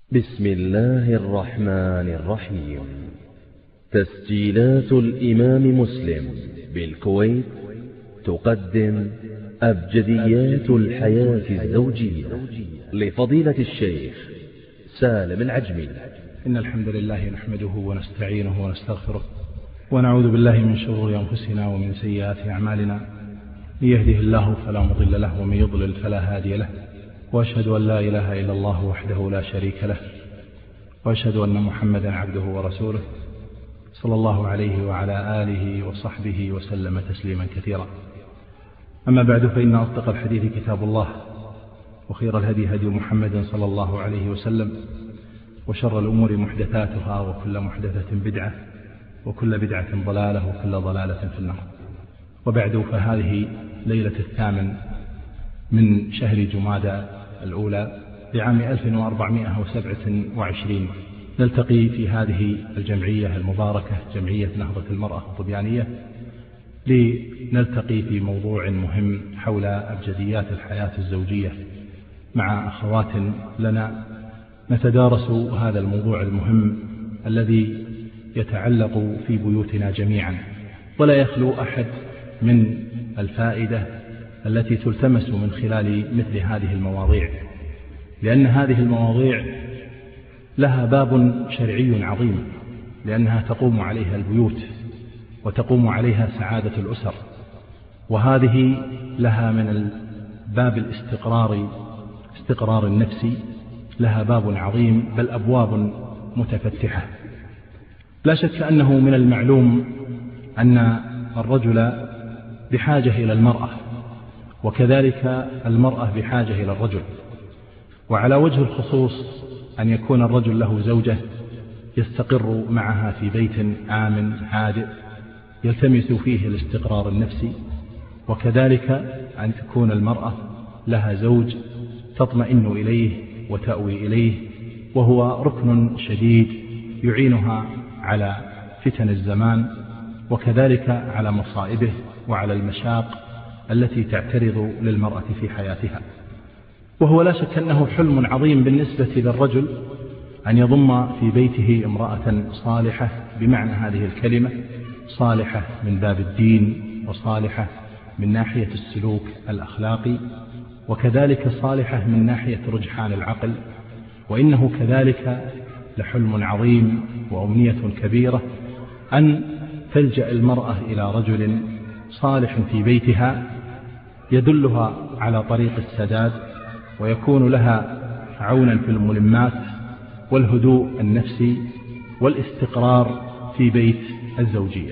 بسم الله الرحمن الرحيم. تسجيلات الإمام مسلم بالكويت تقدم أبجديات الحياة الزوجية لفضيلة الشيخ سالم العجمي. إن الحمد لله نحمده ونستعينه ونستغفره ونعوذ بالله من شرور أنفسنا ومن سيئات أعمالنا، من يهده الله فلا مضل له ومن يضلل فلا هادي له، وأشهد أن لا إله إلا الله وحده لا شريك له، وأشهد أن محمدا عبده ورسوله صلى الله عليه وعلى آله وصحبه وسلم تسليما كثيرا. أما بعد، فإن أصدق الحديث كتاب الله، وخير الهدي هدي محمد صلى الله عليه وسلم، وشر الأمور محدثاتها، وكل محدثة بدعة، وكل بدعة ضلالة، وكل ضلالة في النار. وبعد، فهذه ليلة 8 من شهر جمادى الأولى لعام 1427، نلتقي في هذه الجمعية المباركة، جمعية نهضة المرأة الطبيانية، لنلتقي في موضوع مهم حول أبجديات الحياة الزوجية مع أخوات لنا، نتدارس هذا الموضوع المهم الذي يتعلق في بيوتنا جميعا، ولا يخلو أحد من الفائدة التي تلتمس من خلال مثل هذه المواضيع، لأن هذه المواضيع لها باب شرعي عظيم، لأنها تقوم عليها البيوت وتقوم عليها سعادة الأسر، وهذه لها من باب استقرار النفسي، لها باب عظيم، بل أبواب متفتحة. لا شك أنه من المعلوم أن الرجل بحاجة إلى المرأة، وكذلك المرأة بحاجة إلى الرجل، وعلى وجه الخصوص أن يكون الرجل له زوجة يستقر معها في بيت آمن هادئ يلتمس فيه الاستقرار النفسي، وكذلك أن تكون المرأة لها زوج تطمئن إليه وتأوي إليه، وهو ركن شديد يعينها على فتن الزمان، وكذلك على مصائبه وعلى المشاق التي تعترض للمرأة في حياتها. وهو لا شك أنه حلم عظيم بالنسبة للرجل أن يضم في بيته امرأة صالحة بمعنى هذه الكلمة، صالحة من باب الدين، وصالحة من ناحية السلوك الأخلاقي، وكذلك صالحة من ناحية رجحان العقل. وإنه كذلك لحلم عظيم وأمنية كبيرة أن تلجأ المرأة إلى رجل صالح في بيتها يدلها على طريق السداد، ويكون لها عونا في الملمات والهدوء النفسي والاستقرار في بيت الزوجية.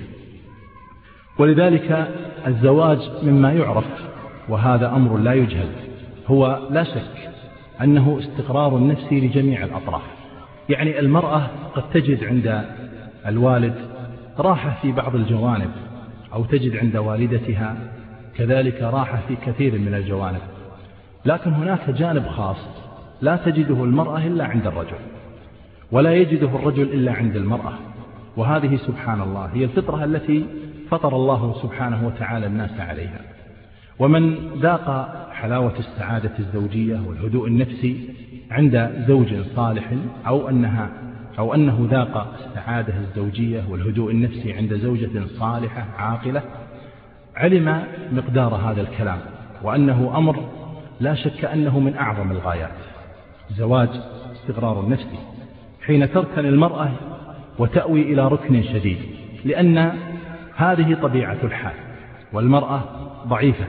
ولذلك الزواج مما يعرف، وهذا أمر لا يجهل، هو لا شك أنه استقرار نفسي لجميع الأطراف. يعني المرأة قد تجد عند الوالد راحة في بعض الجوانب، أو تجد عند والدتها كذلك راحة في كثير من الجوانب، لكن هناك جانب خاص لا تجده المرأة إلا عند الرجل، ولا يجده الرجل إلا عند المرأة. وهذه سبحان الله هي الفطرة التي فطر الله سبحانه وتعالى الناس عليها. ومن ذاق حلاوة السعادة الزوجية والهدوء النفسي عند زوج صالح، أو أنه ذاق السعادة الزوجية والهدوء النفسي عند زوجة صالحة عاقلة، علم مقدار هذا الكلام، وأنه أمر لا شك أنه من أعظم الغايات، زواج استقرار النفسي، حين تركن المرأة وتأوي إلى ركن شديد، لأن هذه طبيعة الحال، والمرأة ضعيفة،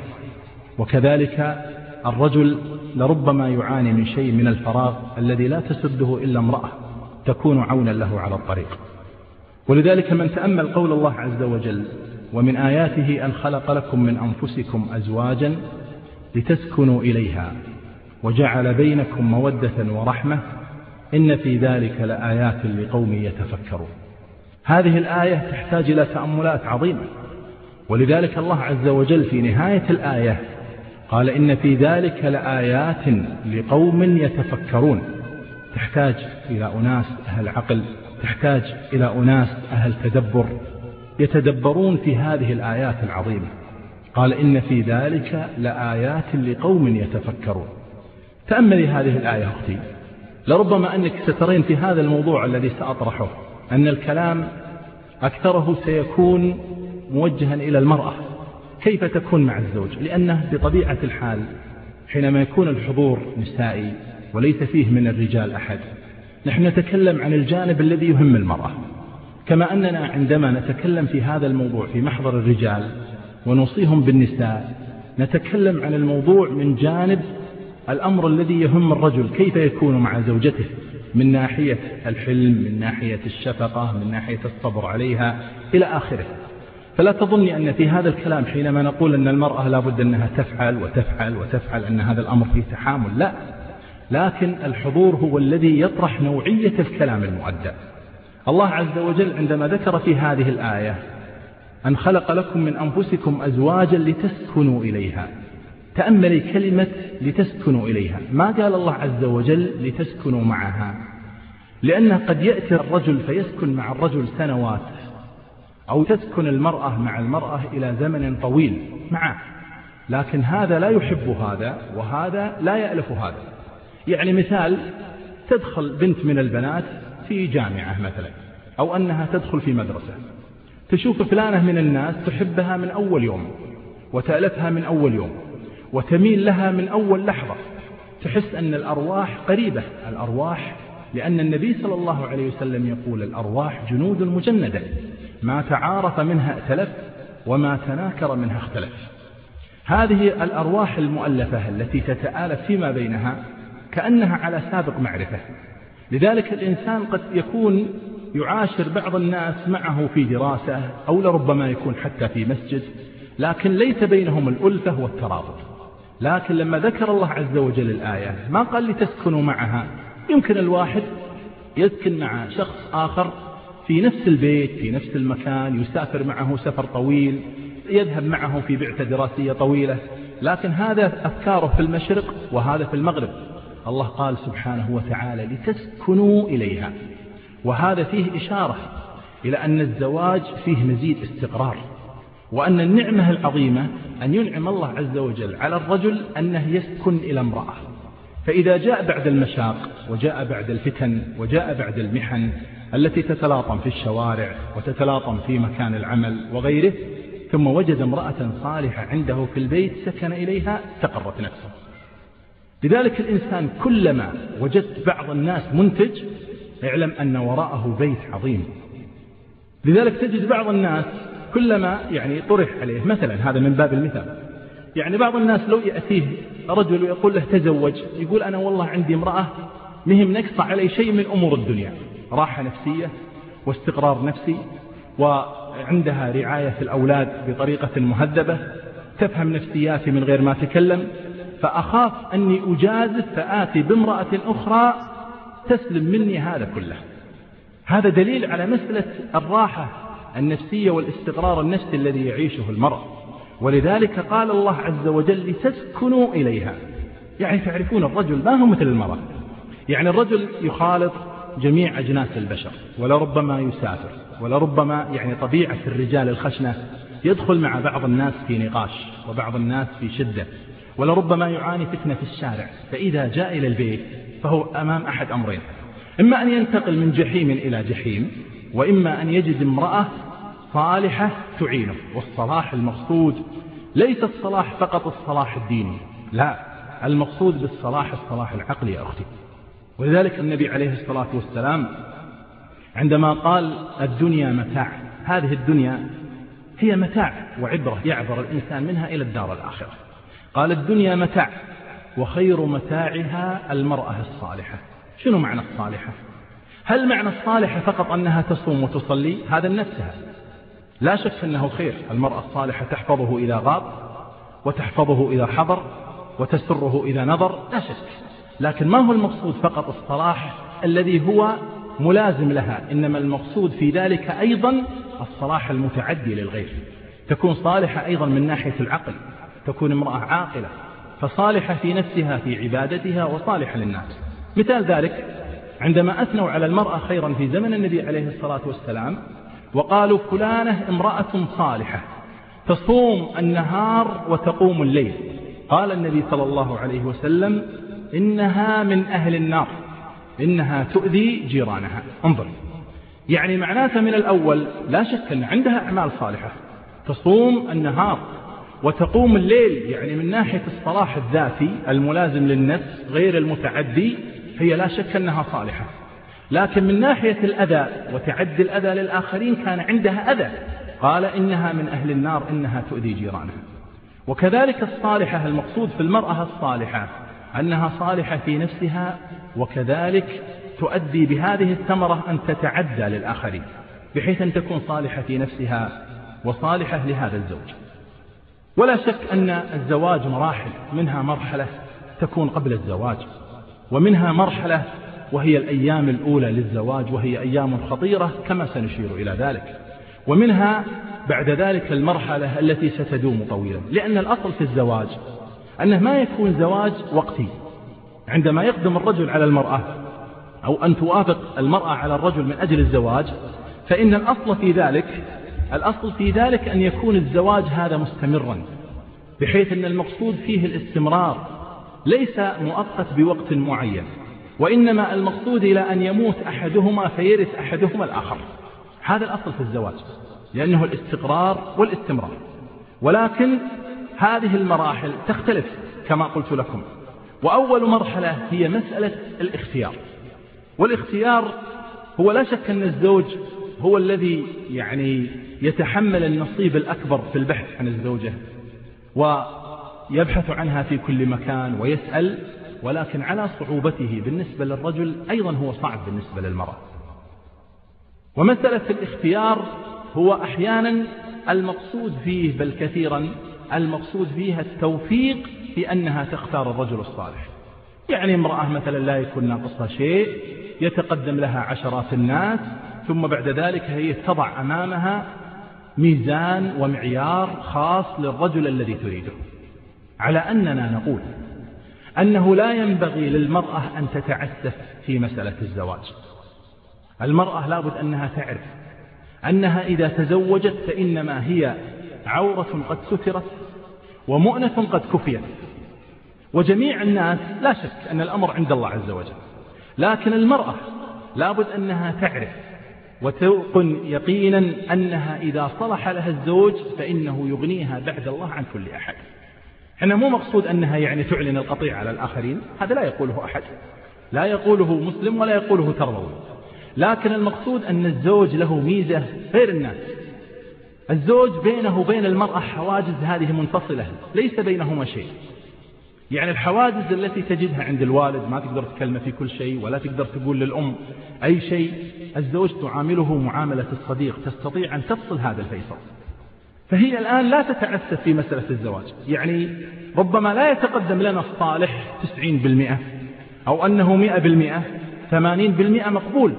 وكذلك الرجل لربما يعاني من شيء من الفراغ الذي لا تسده إلا امرأة تكون عونا له على الطريق. ولذلك من تأمل قول الله عز وجل: ومن آياته أن خلق لكم من أنفسكم أزواجا لتسكنوا إليها وجعل بينكم مودة ورحمة إن في ذلك لآيات لقوم يتفكرون. هذه الآية تحتاج إلى تأملات عظيمة، ولذلك الله عز وجل في نهاية الآية قال: إن في ذلك لآيات لقوم يتفكرون. تحتاج إلى أناس أهل عقل، تحتاج إلى أناس أهل تدبر يتدبرون في هذه الآيات العظيمة. قال: إن في ذلك لآيات لقوم يتفكرون. تأملي هذه الآية أختي، لربما أنك سترين في هذا الموضوع الذي سأطرحه أن الكلام أكثره سيكون موجها إلى المرأة، كيف تكون مع الزوج، لأنه بطبيعة الحال حينما يكون الحضور نسائي وليس فيه من الرجال أحد، نحن نتكلم عن الجانب الذي يهم المرأة، كما أننا عندما نتكلم في هذا الموضوع في محضر الرجال ونوصيهم بالنساء نتكلم عن الموضوع من جانب الأمر الذي يهم الرجل، كيف يكون مع زوجته من ناحية الحلم، من ناحية الشفقة، من ناحية الصبر عليها إلى آخره. فلا تظني أن في هذا الكلام حينما نقول أن المرأة لابد أنها تفعل وتفعل وتفعل أن هذا الأمر فيه تحامل، لا، لكن الحضور هو الذي يطرح نوعية الكلام المؤدى. الله عز وجل عندما ذكر في هذه الآية أن خلق لكم من أنفسكم أزواجا لتسكنوا إليها، تأملي كلمة لتسكنوا إليها، ما قال الله عز وجل لتسكنوا معها، لأنه قد يأتي الرجل فيسكن مع الرجل سنوات، أو تسكن المرأة مع المرأة إلى زمن طويل معه، لكن هذا لا يحب هذا وهذا لا يألف هذا. يعني مثال، تدخل بنت من البنات في جامعة مثلا، أو أنها تدخل في مدرسة، تشوف فلانة من الناس تحبها من أول يوم وتألفها من أول يوم وتميل لها من أول لحظة، تحس أن الأرواح قريبة، الأرواح، لأن النبي صلى الله عليه وسلم يقول الأرواح جنود مجندة، ما تعارف منها ائتلف وما تناكر منها اختلف. هذه الأرواح المؤلفة التي تتآلف فيما بينها كأنها على سابق معرفة. لذلك الإنسان قد يكون يعاشر بعض الناس معه في دراسة، أو لربما يكون حتى في مسجد، لكن ليس بينهم الألفة والترابط. لكن لما ذكر الله عز وجل الآية ما قال لتسكنوا معها، يمكن الواحد يسكن مع شخص آخر في نفس البيت في نفس المكان، يسافر معه سفر طويل، يذهب معه في بعثة دراسية طويلة، لكن هذا أفكاره في المشرق وهذا في المغرب. الله قال سبحانه وتعالى لتسكنوا إليها، وهذا فيه إشارة إلى أن الزواج فيه مزيد استقرار، وأن النعمة العظيمة أن ينعم الله عز وجل على الرجل أنه يسكن إلى امرأة. فإذا جاء بعد المشاق وجاء بعد الفتن وجاء بعد المحن التي تتلاطم في الشوارع وتتلاطم في مكان العمل وغيره، ثم وجد امرأة صالحة عنده في البيت سكن إليها استقرت نفسه. لذلك الإنسان كلما وجدت بعض الناس منتج اعلم أن وراءه بيت عظيم. لذلك تجد بعض الناس كلما طرح عليه مثلا، هذا من باب المثال، بعض الناس لو يأتيه رجل ويقول له تزوج، يقول أنا والله عندي امرأة مهم نقص علي شيء من أمور الدنيا، راحة نفسية واستقرار نفسي، وعندها رعاية في الأولاد بطريقة مهذبة، تفهم نفسياتي من غير ما تكلم، فأخاف أني أجازف فآتي بامرأة أخرى تسلم مني هذا كله. هذا دليل على مسألة الراحة النفسية والاستقرار النفسي الذي يعيشه المرء. ولذلك قال الله عز وجل لتسكنوا إليها، تعرفون الرجل ما هو مثل المرأة، الرجل يخالط جميع أجناس البشر، ولربما يسافر، ولربما طبيعة الرجال الخشنة يدخل مع بعض الناس في نقاش وبعض الناس في شدة، ولربما يعاني فتنة في الشارع. فإذا جاء إلى البيت فهو أمام أحد أمرين، إما أن ينتقل من جحيم إلى جحيم، وإما أن يجد امرأة صالحة تعينه. والصلاح المقصود ليس الصلاح فقط الصلاح الديني، لا، المقصود بالصلاح الصلاح العقلي يا أختي. ولذلك النبي عليه الصلاة والسلام عندما قال الدنيا متاع، هذه الدنيا هي متاع وعبرة يعبر الإنسان منها إلى الدار الآخرة. قال الدنيا متاع وخير متاعها المرأة الصالحة. شنو معنى الصالحة؟ هل معنى الصالحة فقط أنها تصوم وتصلي؟ هذا نفسها لا شك أنه خير، المرأة الصالحة تحفظه إذا غاب وتحفظه إذا حضر وتسره إذا نظر، لا شك، لكن ما هو المقصود فقط الصلاح الذي هو ملازم لها، إنما المقصود في ذلك أيضا الصلاح المتعدي للغير، تكون صالحة أيضا من ناحية العقل، تكون امرأة عاقلة فصالحة في نفسها في عبادتها وصالحة للناس. مثال ذلك عندما أثنوا على المرأة خيرا في زمن النبي عليه الصلاة والسلام وقالوا فلانة امرأة صالحة تصوم النهار وتقوم الليل، قال النبي صلى الله عليه وسلم إنها من أهل النار، إنها تؤذي جيرانها. انظر، يعني معناته من الأول لا شك أن عندها أعمال صالحة، تصوم النهار وتقوم الليل، يعني من ناحية الصلاح الذاتي الملازم للنفس غير المتعدي هي لا شك أنها صالحة، لكن من ناحية الأذى وتعدي الأذى للآخرين كان عندها أذى، قال إنها من أهل النار، إنها تؤذي جيرانها. وكذلك الصالحة، المقصود في المرأة الصالحة أنها صالحة في نفسها، وكذلك تؤدي بهذه الثمرة أن تتعدى للآخرين، بحيث أن تكون صالحة في نفسها وصالحة لهذا الزوج. ولا شك أن الزواج مراحل، منها مرحلة تكون قبل الزواج، ومنها مرحلة وهي الأيام الأولى للزواج، وهي أيام خطيرة كما سنشير إلى ذلك، ومنها بعد ذلك المرحلة التي ستدوم طويلا. لأن الأصل في الزواج أنه ما يكون زواج وقتي، عندما يقدم الرجل على المرأة أو أن توافق المرأة على الرجل من أجل الزواج، فإن الأصل في ذلك أن يكون الزواج هذا مستمرا، بحيث أن المقصود فيه الاستمرار، ليس مؤقت بوقت معين، وإنما المقصود إلى أن يموت أحدهما فيرث أحدهما الآخر. هذا الأصل في الزواج، لأنه الاستقرار والاستمرار. ولكن هذه المراحل تختلف كما قلت لكم. وأول مرحلة هي مسألة الاختيار، والاختيار هو لا شك أن الزوج هو الذي يعني يتحمل النصيب الأكبر في البحث عن الزوجة، ويبحث عنها في كل مكان ويسأل، ولكن على صعوبته بالنسبة للرجل أيضا هو صعب بالنسبة للمرأة. ومسألة الاختيار هو أحيانا المقصود فيه، بل كثيرا المقصود فيها التوفيق في أنها تختار الرجل الصالح. يعني امرأة مثلا لا يكون ناقصها شيء، يتقدم لها عشرات الناس، ثم بعد ذلك هي تضع أمامها ميزان ومعيار خاص للرجل الذي تريده، على أننا نقول أنه لا ينبغي للمرأة أن تتعسف في مسألة الزواج. المرأة لابد أنها تعرف أنها إذا تزوجت فإنما هي عورة قد سترت ومؤنة قد كفيت، وجميع الناس لا شك أن الأمر عند الله عز وجل، لكن المرأة لابد أنها تعرف وتوقن يقينا أنها إذا صلح لها الزوج فإنه يغنيها بعد الله عن كل أحد. إحنا مو مقصود أنها يعني تعلن القطيع على الآخرين، هذا لا يقوله أحد، لا يقوله مسلم ولا يقوله تربوي، لكن المقصود أن الزوج له ميزة غير الناس. الزوج بينه وبين المرأة حواجز هذه منفصلة، ليس بينهما شيء. يعني الحواجز التي تجدها عند الوالد، ما تقدر تكلمه في كل شيء ولا تقدر تقول للأم أي شيء، الزوج تعامله معاملة الصديق، تستطيع أن تفصل هذا الفيصل. فهي الآن لا تتعسف في مسألة الزواج، يعني ربما لا يتقدم لنا الصالح 90% أو أنه 100%، 80% مقبول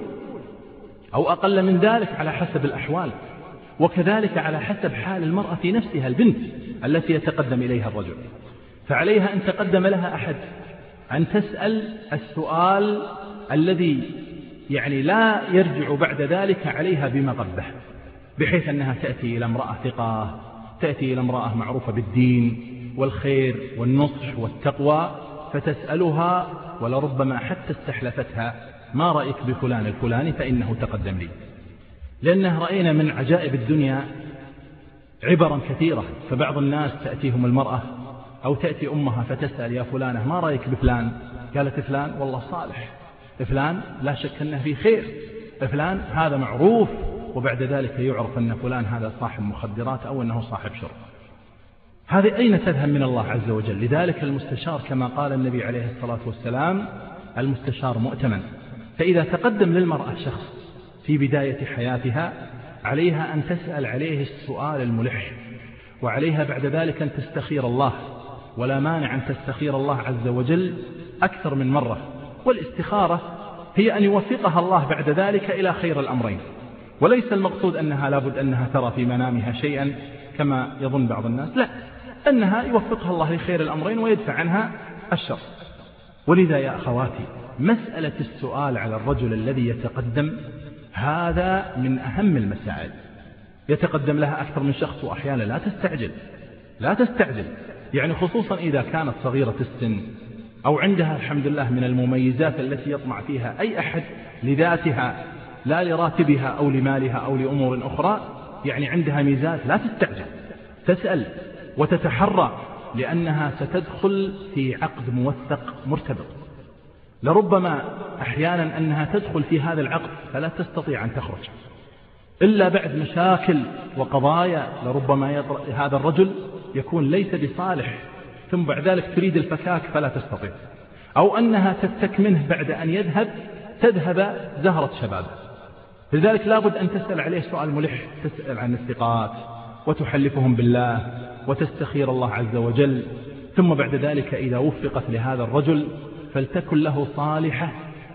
أو أقل من ذلك على حسب الأحوال، وكذلك على حسب حال المرأة في نفسها، البنت التي يتقدم إليها الرجل، فعليها أن تقدم لها أحد أن تسأل السؤال الذي يعني لا يرجع بعد ذلك عليها بمغبة، بحيث أنها تأتي إلى امرأة ثقة، تأتي إلى امرأة معروفة بالدين والخير والنصح والتقوى، فتسألها ولربما حتى استحلفتها: ما رأيك بفلان الفلاني فإنه تقدم لي. لأنه رأينا من عجائب الدنيا عبرا كثيرة، فبعض الناس تأتيهم المرأة أو تأتي أمها فتسأل: يا فلانة ما رأيك بفلان؟ قالت: فلان والله صالح، فلان لا شك أنه في خير، فلان هذا معروف، وبعد ذلك يعرف أن فلان هذا صاحب مخدرات أو أنه صاحب شرب. هذه أين تذهب من الله عز وجل؟ لذلك المستشار كما قال النبي عليه الصلاة والسلام: المستشار مؤتمن. فإذا تقدم للمرأة شخص في بداية حياتها عليها أن تسأل عليه السؤال الملح، وعليها بعد ذلك أن تستخير الله، ولا مانع أن تستخير الله عز وجل أكثر من مرة. والاستخارة هي أن يوفقها الله بعد ذلك إلى خير الأمرين، وليس المقصود أنها لابد أنها ترى في منامها شيئا كما يظن بعض الناس، لا، أنها يوفقها الله لخير الأمرين ويدفع عنها الشر. ولذا يا أخواتي، مسألة السؤال على الرجل الذي يتقدم هذا من أهم المسائل. يتقدم لها أكثر من شخص، وأحيانا لا تستعجل، يعني خصوصا إذا كانت صغيرة السن أو عندها الحمد لله من المميزات التي يطمع فيها أي أحد لذاتها لا لراتبها أو لمالها أو لأمور أخرى، يعني عندها ميزات، لا تستعجل، تسأل وتتحرى، لأنها ستدخل في عقد موثق مرتبط. لربما أحيانا أنها تدخل في هذا العقد فلا تستطيع أن تخرج إلا بعد مشاكل وقضايا، لربما هذا الرجل يكون ليس بصالح، ثم بعد ذلك تريد الفكاك فلا تستطيع، أو أنها تفتك منه بعد أن تذهب زهرة شبابه. لذلك لابد أن تسأل عليه سؤال ملح، تسأل عن الثقات وتحلفهم بالله وتستخير الله عز وجل، ثم بعد ذلك إذا وفقت لهذا الرجل فلتكن له صالحة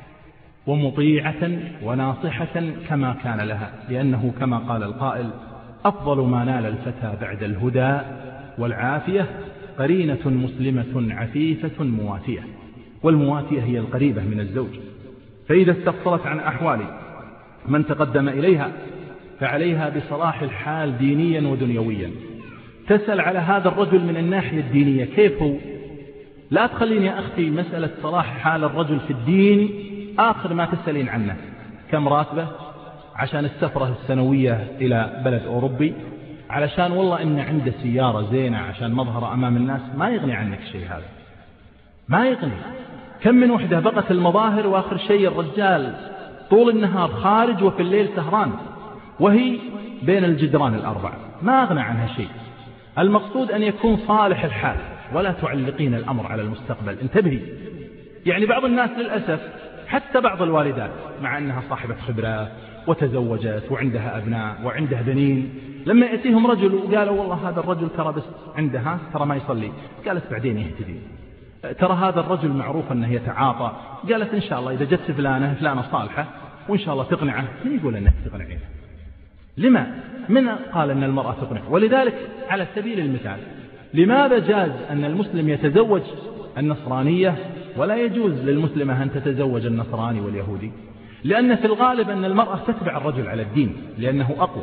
ومطيعة وناصحة كما كان لها، لأنه كما قال القائل: أفضل ما نال الفتى بعد الهدى والعافية قرينة مسلمة عفيفة مواتية. والمواتية هي القريبة من الزوج. فإذا استفصلت عن أحوال من تقدم إليها فعليها بصلاح الحال دينيا ودنيويا. تسأل على هذا الرجل من الناحية الدينية كيف هو. لا تخليني يا أختي مسألة صلاح حال الرجل في الدين آخر ما تسألين عنه: كم راتبه، عشان السفرة السنوية إلى بلد أوروبي، علشان والله إن عنده سيارة زينة عشان مظهر أمام الناس. ما يغني عنك شيء هذا، ما يغني. كم من وحدة بقت المظاهر وآخر شيء الرجال طول النهار خارج وفي الليل سهران، وهي بين الجدران الأربع، ما أغنى عنها شيء. المقصود أن يكون صالح الحال، ولا تعلقين الأمر على المستقبل. انتبهي، يعني بعض الناس للأسف، حتى بعض الوالدات، مع أنها صاحبة خبرة وتزوجت وعندها أبناء وعندها بنين، لما يأتيهم رجل وقالوا والله هذا الرجل ترى بس عندها ترى ما يصلي، قالت بعدين يهتدي، ترى هذا الرجل معروف أنه يتعاطى، قالت إن شاء الله إذا جت فلانة صالحة وإن شاء الله تقنعه. من يقول أنك تقنعين؟ لما؟ من قال أن المرأة تقنع؟ ولذلك على سبيل المثال، لماذا جاز أن المسلم يتزوج النصرانية ولا يجوز للمسلمة أن تتزوج النصراني واليهودي؟ لأن في الغالب أن المرأة تتبع الرجل على الدين لأنه أقوى.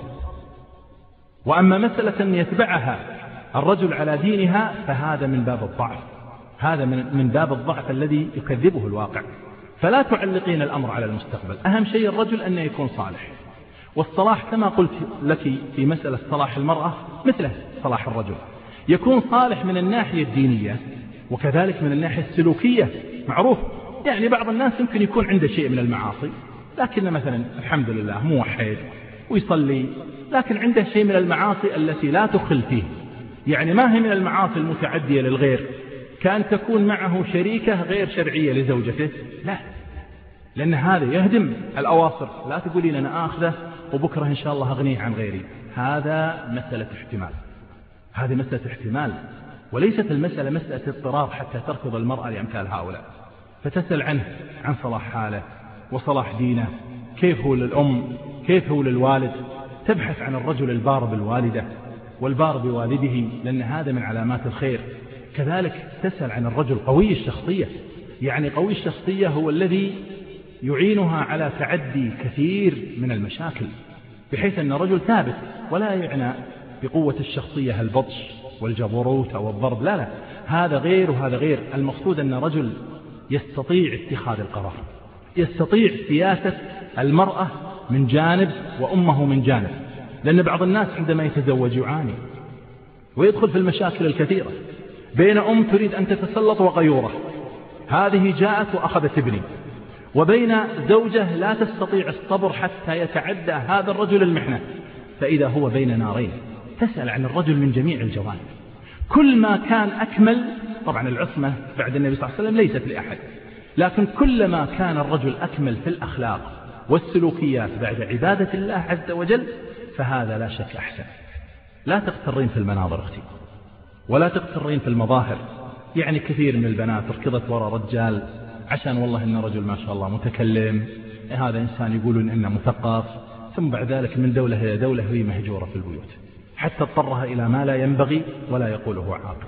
وأما مسألة أن يتبعها الرجل على دينها فهذا من باب الضعف، هذا من باب الضعف الذي يكذبه الواقع. فلا تعلقين الأمر على المستقبل، أهم شيء الرجل أن يكون صالح. والصلاح كما قلت لك في مسألة صلاح المرأة مثله صلاح الرجل، يكون صالح من الناحية الدينية وكذلك من الناحية السلوكية. معروف يعني بعض الناس يمكن يكون عنده شيء من المعاصي، لكن مثلا الحمد لله موحد ويصلي، لكن عنده شيء من المعاصي التي لا تخل فيه. يعني ما هي من المعاصي المتعدية للغير، كان تكون معه شريكة غير شرعية لزوجته، لا، لأن هذا يهدم الأواصر. لا تقولين أنا آخذه وبكرة إن شاء الله أغنيه عن غيري، هذا مسألة احتمال، هذه مسألة احتمال، وليست المسألة مسألة اضطرار حتى ترفض المرأة لأمثال هؤلاء. فتسأل عنه، عن صلاح حاله وصلاح دينه، كيف هو للأم، كيف هو للوالد. تبحث عن الرجل البار بالوالدة والبار بوالده، لأن هذا من علامات الخير. كذلك تسأل عن الرجل قوي الشخصية، يعني قوي الشخصية هو الذي يعينها على تعدي كثير من المشاكل، بحيث أن الرجل ثابت ولا يعنى بقوة الشخصية البطش والجبروت أو الضرب، لا، هذا غير وهذا غير. المقصود أن رجل يستطيع اتخاذ القرار، يستطيع سياسة المرأة من جانب وأمه من جانب. لأن بعض الناس عندما يتزوج يعاني ويدخل في المشاكل الكثيرة، بين أم تريد أن تتسلط وغيورة، هذه جاءت وأخذت ابني، وبين زوجة لا تستطيع الصبر حتى يتعدى هذا الرجل المحنة، فإذا هو بين نارين. تسأل عن الرجل من جميع الجوانب. كل ما كان أكمل، طبعا العصمة بعد النبي صلى الله عليه وسلم ليست لأحد، لكن كلما كان الرجل أكمل في الأخلاق والسلوكيات بعد عبادة الله عز وجل فهذا لا شك أحسن. لا تغترين في المناظر أختي، ولا تغترين في المظاهر. يعني كثير من البنات ركضت وراء رجال عشان والله إن رجل ما شاء الله متكلم، هذا إنسان يقولون إنه مثقف، ثم بعد ذلك من دولة إلى دولة هي مهجورة في البيوت، حتى اضطرها إلى ما لا ينبغي ولا يقوله عاقل.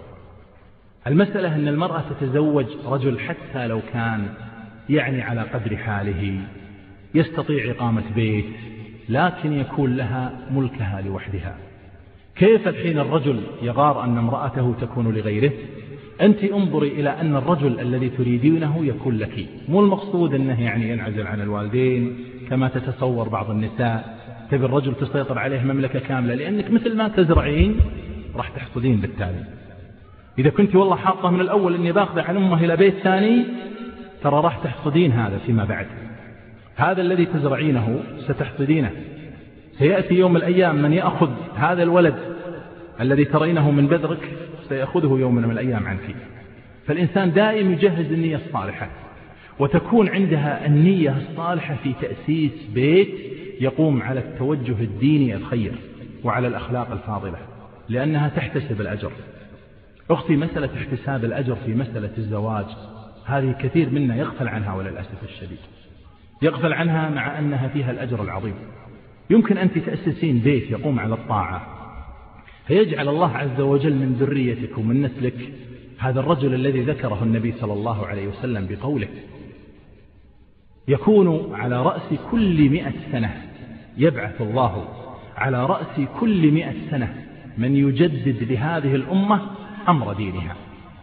المسألة أن المرأة تتزوج رجل حتى لو كان يعني على قدر حاله، يستطيع إقامة بيت، لكن يكون لها ملكها لوحدها. كيف الحين الرجل يغار أن امرأته تكون لغيره، أنت انظري إلى أن الرجل الذي تريدينه يكون لك، مو المقصود أنه يعني ينعزل عن الوالدين كما تتصور بعض النساء، تبي الرجل تسيطر عليه مملكة كاملة، لأنك مثل ما تزرعين راح تحصدين بالتالي. إذا كنت والله حاطة من الأول أني باخذ عن أمه إلى بيت ثاني، ترى راح تحصدين هذا فيما بعد. هذا الذي تزرعينه ستحصدينه. سيأتي يوم من الأيام من يأخذ هذا الولد الذي ترينه من بذرك، سيأخذه يوم من الأيام عنك. فالإنسان دائم يجهز النية الصالحة، وتكون عندها النية الصالحة في تأسيس بيت يقوم على التوجه الديني الخير وعلى الأخلاق الفاضلة، لأنها تحتسب الأجر. أختي، مسألة احتساب الأجر في مسألة الزواج هذه كثير منا يغفل عنها وللأسف الشديد، يغفل عنها مع أنها فيها الأجر العظيم. يمكن أن تأسسين بيت يقوم على الطاعة، فيجعل الله عز وجل من ذريتك ومن نسلك هذا الرجل الذي ذكره النبي صلى الله عليه وسلم بقوله: يكون على رأس كل 100 سنة، يبعث الله على رأس كل 100 سنة من يجدد لهذه الأمة أمر دينها.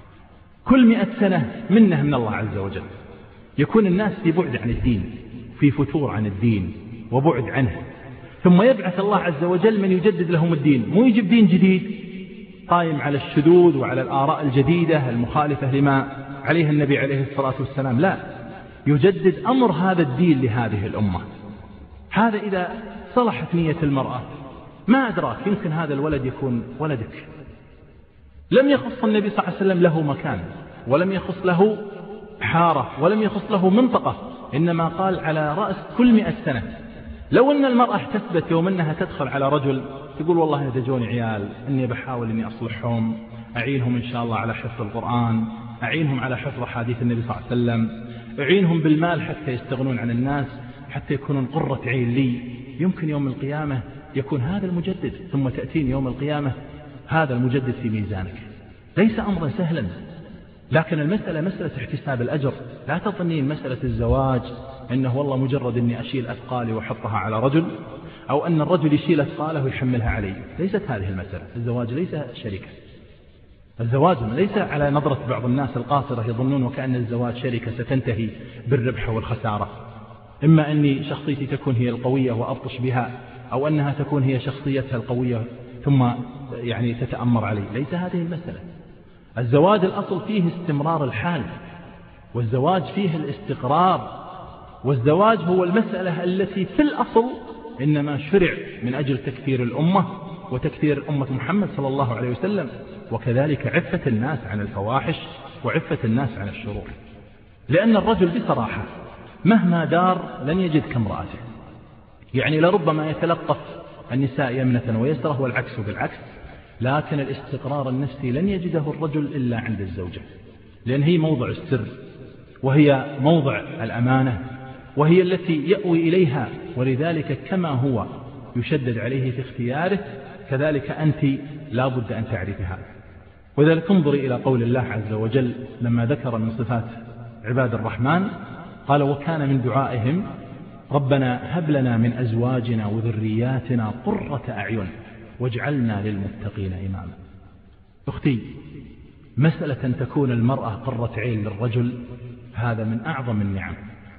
كل 100 سنة منه من الله عز وجل، يكون الناس في بعد عن الدين، في فتور عن الدين وبعد عنه، ثم يبعث الله عز وجل من يجدد لهم الدين. مو يجيب دين جديد قائم على الشذوذ وعلى الآراء الجديدة المخالفة لما عليه النبي عليه الصلاة والسلام، لا، يجدد أمر هذا الدين لهذه الأمة. هذا إذا صلحت نية المرأة، ما أدراك، يمكن هذا الولد يكون ولدك. لم يخص النبي صلى الله عليه وسلم له مكان، ولم يخص له حارة، ولم يخص له منطقة، إنما قال على رأس كل 100 سنة. لو أن المرأة احتسبت يوم أنها تدخل على رجل تقول والله إذا جوني عيال أني بحاول أني أصلحهم، أعينهم إن شاء الله على حفظ القرآن، أعينهم على حفظ حديث النبي صلى الله عليه وسلم، أعينهم بالمال حتى يستغنون عن الناس، حتى يكونون قرة عين لي، يمكن يوم القيامة يكون هذا المجدد، ثم تأتين يوم القيامة هذا المجدد في ميزانك. ليس أمرا سهلا، لكن المسألة مسألة احتساب الأجر. لا تظنين مسألة الزواج إنه والله مجرد أني أشيل أثقالي وحطها على رجل، أو أن الرجل يشيل أثقاله ويحملها علي. ليست هذه المسألة. الزواج ليس شركة. الزواج ليس على نظرة بعض الناس القاصرة يظنون وكأن الزواج شركة ستنتهي بالربح والخسارة. إما أني شخصيتي تكون هي القوية وأبطش بها، أو أنها تكون هي شخصيتها القوية ثم يعني تتأمر علي. ليس هذه المسألة. الزواج الأصل فيه استمرار الحال، والزواج فيه الاستقرار، والزواج هو المسألة التي في الأصل إنما شرع من أجل تكثير الأمة وتكثير أمة محمد صلى الله عليه وسلم، وكذلك عفة الناس عن الفواحش وعفة الناس عن الشرور. لأن الرجل بصراحة مهما دار لن يجد كامرأته، يعني لربما يتلطف النساء يمنة ويسرة والعكس بالعكس، لكن الاستقرار النفسي لن يجده الرجل إلا عند الزوجة، لأن هي موضع السر، وهي موضع الأمانة، وهي التي يأوي إليها. ولذلك كما هو يشدد عليه في اختياره، كذلك أنت لا بد أن تعرفي هذا. وذلك انظري إلى قول الله عز وجل لما ذكر من صفات عباد الرحمن، قال: وكان من دعائهم ربنا هب لنا من أزواجنا وذرياتنا قرة أعين واجعلنا للمتقين إماما. أختي، مسألة أن تكون المرأة قرة عين للرجل هذا من أعظم النعم.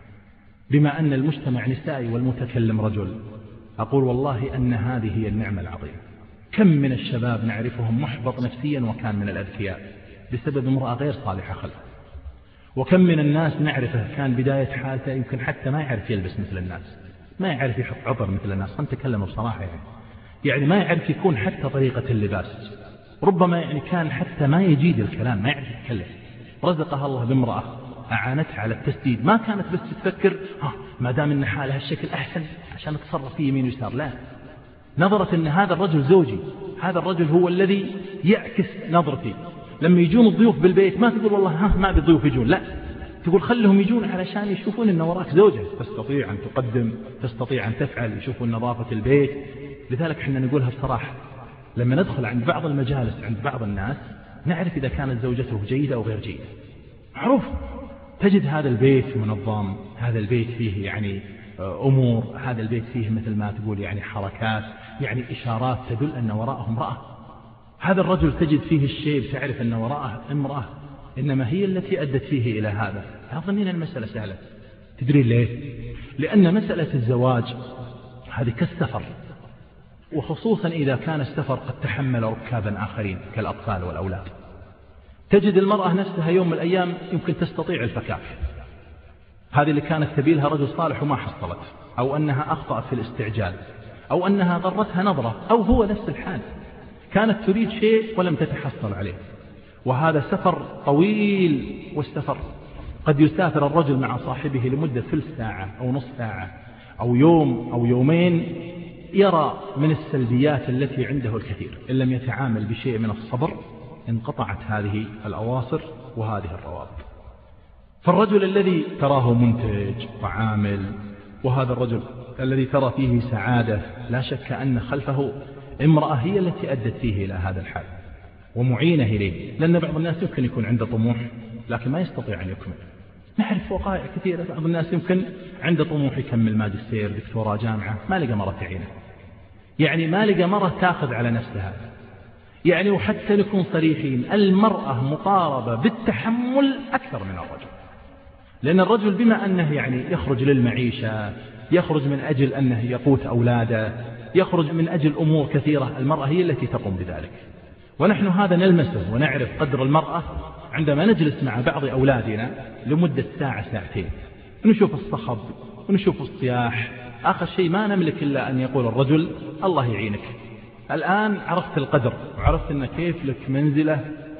بما أن المجتمع نسائي والمتكلم رجل، أقول والله أن هذه هي النعمة العظيمة. كم من الشباب نعرفهم محبط نفسيا وكان من الأذكياء بسبب امرأة غير صالحة خلفه، وكم من الناس نعرفه كان بداية حالته يمكن حتى ما يعرف يلبس مثل الناس، ما يعرف يحط عطر مثل الناس، نتكلم بصراحة يعني ما يعرف يكون حتى طريقة اللباس، ربما يعني كان حتى ما يجيد الكلام، ما يعرف يتكلم. رزقها الله بامرأة أعانتها على التسديد، ما كانت بس تفكر ما دام إن حالها الشكل أحسن عشان تصرف فيه يمين ويسار، لا، نظرت أن هذا الرجل زوجي، هذا الرجل هو الذي يعكس نظرتي. لما يجون الضيوف بالبيت ما تقول والله ما بالضيوف يجون، لا، تقول خلهم يجون علشان يشوفون أن وراك زوجة تستطيع أن تقدم، تستطيع أن تفعل، يشوفون نظافة البيت. لذلك احنا نقولها بصراحة، لما ندخل عند بعض المجالس عند بعض الناس نعرف إذا كانت زوجته جيدة أو غير جيدة. معروف، تجد هذا البيت منظم، هذا البيت فيه يعني أمور، هذا البيت فيه مثل ما تقول يعني حركات، يعني إشارات تدل أن وراءه امرأة. هذا الرجل تجد فيه الشيب، تعرف أن وراءه امرأة إنما هي التي أدت فيه إلى هذا. أظنين المسألة سهلة. تدري ليه؟ لأن مسألة الزواج هذه كالسفر، وخصوصا إذا كان السفر قد تحمل ركابا آخرين كالأطفال والأولاد. تجد المرأة نفسها يوم من الأيام يمكن تستطيع الفكاك، هذه اللي كانت تبيلها رجل صالح وما حصلت، أو أنها أخطأت في الاستعجال، أو أنها غرتها نظرة، أو هو نفس الحال كانت تريد شيء ولم تتحصل عليه. وهذا سفر طويل، والسفر قد يسافر الرجل مع صاحبه لمدة ثلث ساعة أو نصف ساعة أو يوم أو يومين، يرى من السلبيات التي عنده الكثير. إن لم يتعامل بشيء من الصبر انقطعت هذه الأواصر وهذه الروابط. فالرجل الذي تراه منتج وعامل، وهذا الرجل الذي ترى فيه سعادة، لا شك أن خلفه امرأة هي التي أدت فيه إلى هذا الحال ومعينة إليه. لأن بعض الناس يمكن يكون عنده طموح لكن ما يستطيع أن يكمل. نعرف وقائع كثيرة، بعض الناس يمكن عنده طموح يكمل ماجستير دكتوراه جامعة، ما لقى مرة تعينه، يعني ما لقى مرة تأخذ على نفسها. يعني وحتى نكون صريحين، المرأة مطالبة بالتحمل أكثر من الرجل، لأن الرجل بما أنه يعني يخرج للمعيشة، يخرج من أجل أنه يقوت أولاده، يخرج من أجل أمور كثيرة، المرأة هي التي تقوم بذلك. ونحن هذا نلمسه ونعرف قدر المرأة عندما نجلس مع بعض أولادنا لمدة ساعة ساعتين، نشوف الصخب ونشوف الصياح، آخر شيء ما نملك إلا أن يقول الرجل الله يعينك، الآن عرفت القدر وعرفت أن كيف لك منزلة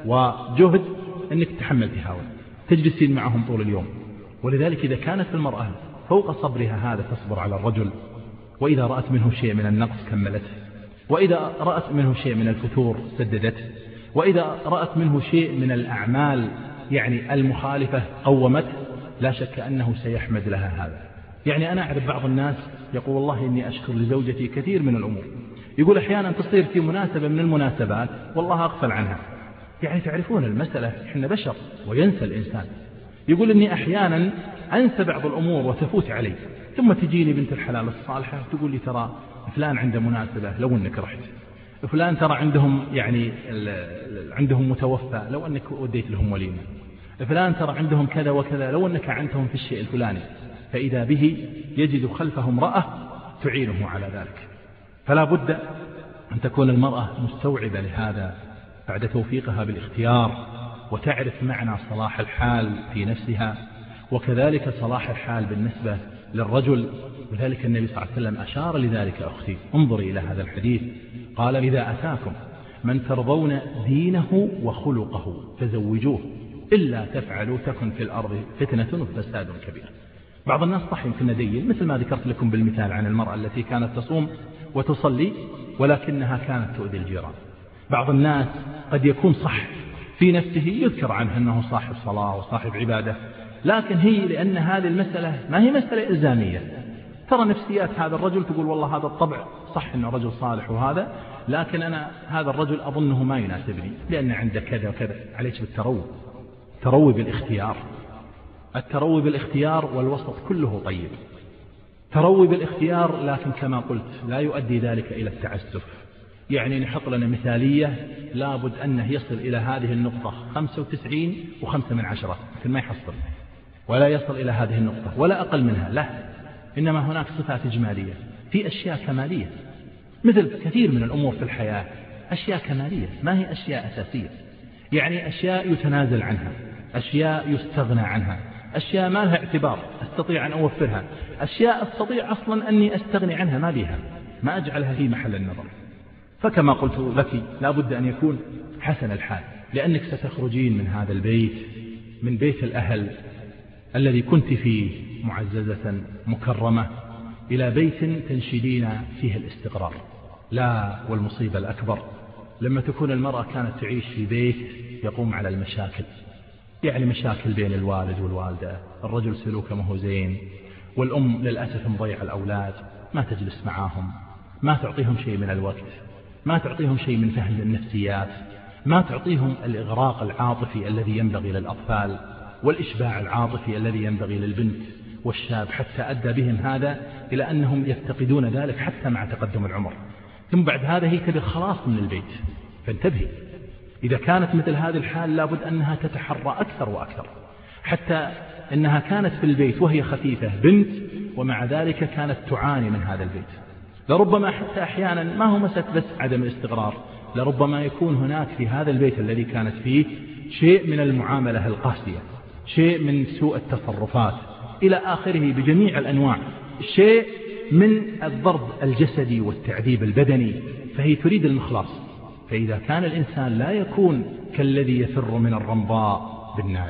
وجهد أنك تحمل تهاون، تجلسين معهم طول اليوم. ولذلك إذا كانت المرأة فوق صبرها هذا تصبر على الرجل، وإذا رأت منه شيء من النقص كملته، وإذا رأت منه شيء من الفتور سددته، وإذا رأت منه شيء من الأعمال يعني المخالفة قومت، لا شك أنه سيحمد لها هذا. يعني أنا أعرف بعض الناس يقول والله إني أشكر لزوجتي كثير من الأمور، يقول أحيانا تصير في مناسبة من المناسبات والله أغفل عنها. يعني تعرفون المسألة، إحنا بشر وينسى الإنسان. يقول إني أحيانا أنسى بعض الأمور وتفوت علي، ثم تجيني بنت الحلال الصالحة تقول لي ترى فلان عنده مناسبة لو أنك رحت، فلان ترى عندهم يعني عندهم متوفى لو أنك وديت لهم وليمة، فلان ترى عندهم كذا وكذا لو أنك عنتهم في الشيء الفلاني. فإذا به يجد خلفه امرأة تعينه على ذلك. فلا بد أن تكون المرأة مستوعبة لهذا بعد توفيقها بالاختيار، وتعرف معنى صلاح الحال في نفسها، وكذلك صلاح الحال بالنسبة للرجل. وذلك النبي صلى الله عليه وسلم أشار لذلك أختي، انظري إلى هذا الحديث، قال إذا أتاكم من ترضون دينه وخلقه فزوجوه إلا تفعلوا تكن في الأرض فتنة وفساد كبير. بعض الناس صح يمكن دين، مثل ما ذكرت لكم بالمثال عن المرأة التي كانت تصوم وتصلي ولكنها كانت تؤذي الجيران. بعض الناس قد يكون صح في نفسه يذكر عنه أنه صاحب صلاة وصاحب عبادة، لكن هي لأن هذه المسألة ما هي مسألة إلزامية، ترى نفسيات هذا الرجل تقول والله هذا الطبع صح أنه رجل صالح وهذا، لكن أنا هذا الرجل أظنه ما يناسبني لأن عنده كذا وكذا. عليك بالتروي، تروي بالاختيار، التروي بالاختيار والوسط كله طيب. تروي بالاختيار لكن كما قلت لا يؤدي ذلك إلى التعسف. يعني نحط لنا مثالية لابد أنه يصل إلى هذه النقطة 95.5، لكن ما يحصل ولا يصل إلى هذه النقطة ولا أقل منها، لا، إنما هناك صفات إجمالية، في أشياء كمالية مثل كثير من الأمور في الحياة، أشياء كمالية ما هي أشياء أساسية، يعني أشياء يتنازل عنها، أشياء يستغنى عنها، أشياء ما لها اعتبار أستطيع أن أوفرها، أشياء أستطيع أصلا أني أستغني عنها ما بها، ما أجعلها في محل النظر. فكما قلت لك لابد أن يكون حسن الحال، لأنك ستخرجين من هذا البيت، من بيت الأهل الذي كنت فيه معززة مكرمة، إلى بيت تنشدين فيه الاستقرار. لا، والمصيبة الأكبر لما تكون المرأة كانت تعيش في بيت يقوم على المشاكل، يعني مشاكل بين الوالد والوالدة، الرجل سلوكه ما هو زين، والأم للأسف مضيع الأولاد، ما تجلس معاهم، ما تعطيهم شيء من الوقت، ما تعطيهم شيء من فهم النفسيات، ما تعطيهم الإغراق العاطفي الذي ينبغي للأطفال، والإشباع العاطفي الذي ينبغي للبنت والشاب، حتى أدى بهم هذا إلى أنهم يفتقدون ذلك حتى مع تقدم العمر. ثم بعد هذا هي تبي الخلاص من البيت، فانتبهي، إذا كانت مثل هذه الحال لابد أنها تتحرى أكثر وأكثر، حتى أنها كانت في البيت وهي خفيفة بنت ومع ذلك كانت تعاني من هذا البيت. لربما حتى أحيانا ما هو مسألة بس عدم الاستقرار، لربما يكون هناك في هذا البيت الذي كانت فيه شيء من المعاملة القاسية، شيء من سوء التصرفات إلى آخره بجميع الأنواع، شيء من الضرب الجسدي والتعذيب البدني، فهي تريد المخلاص. فإذا كان الإنسان لا يكون كالذي يفر من الرمضاء بالنار،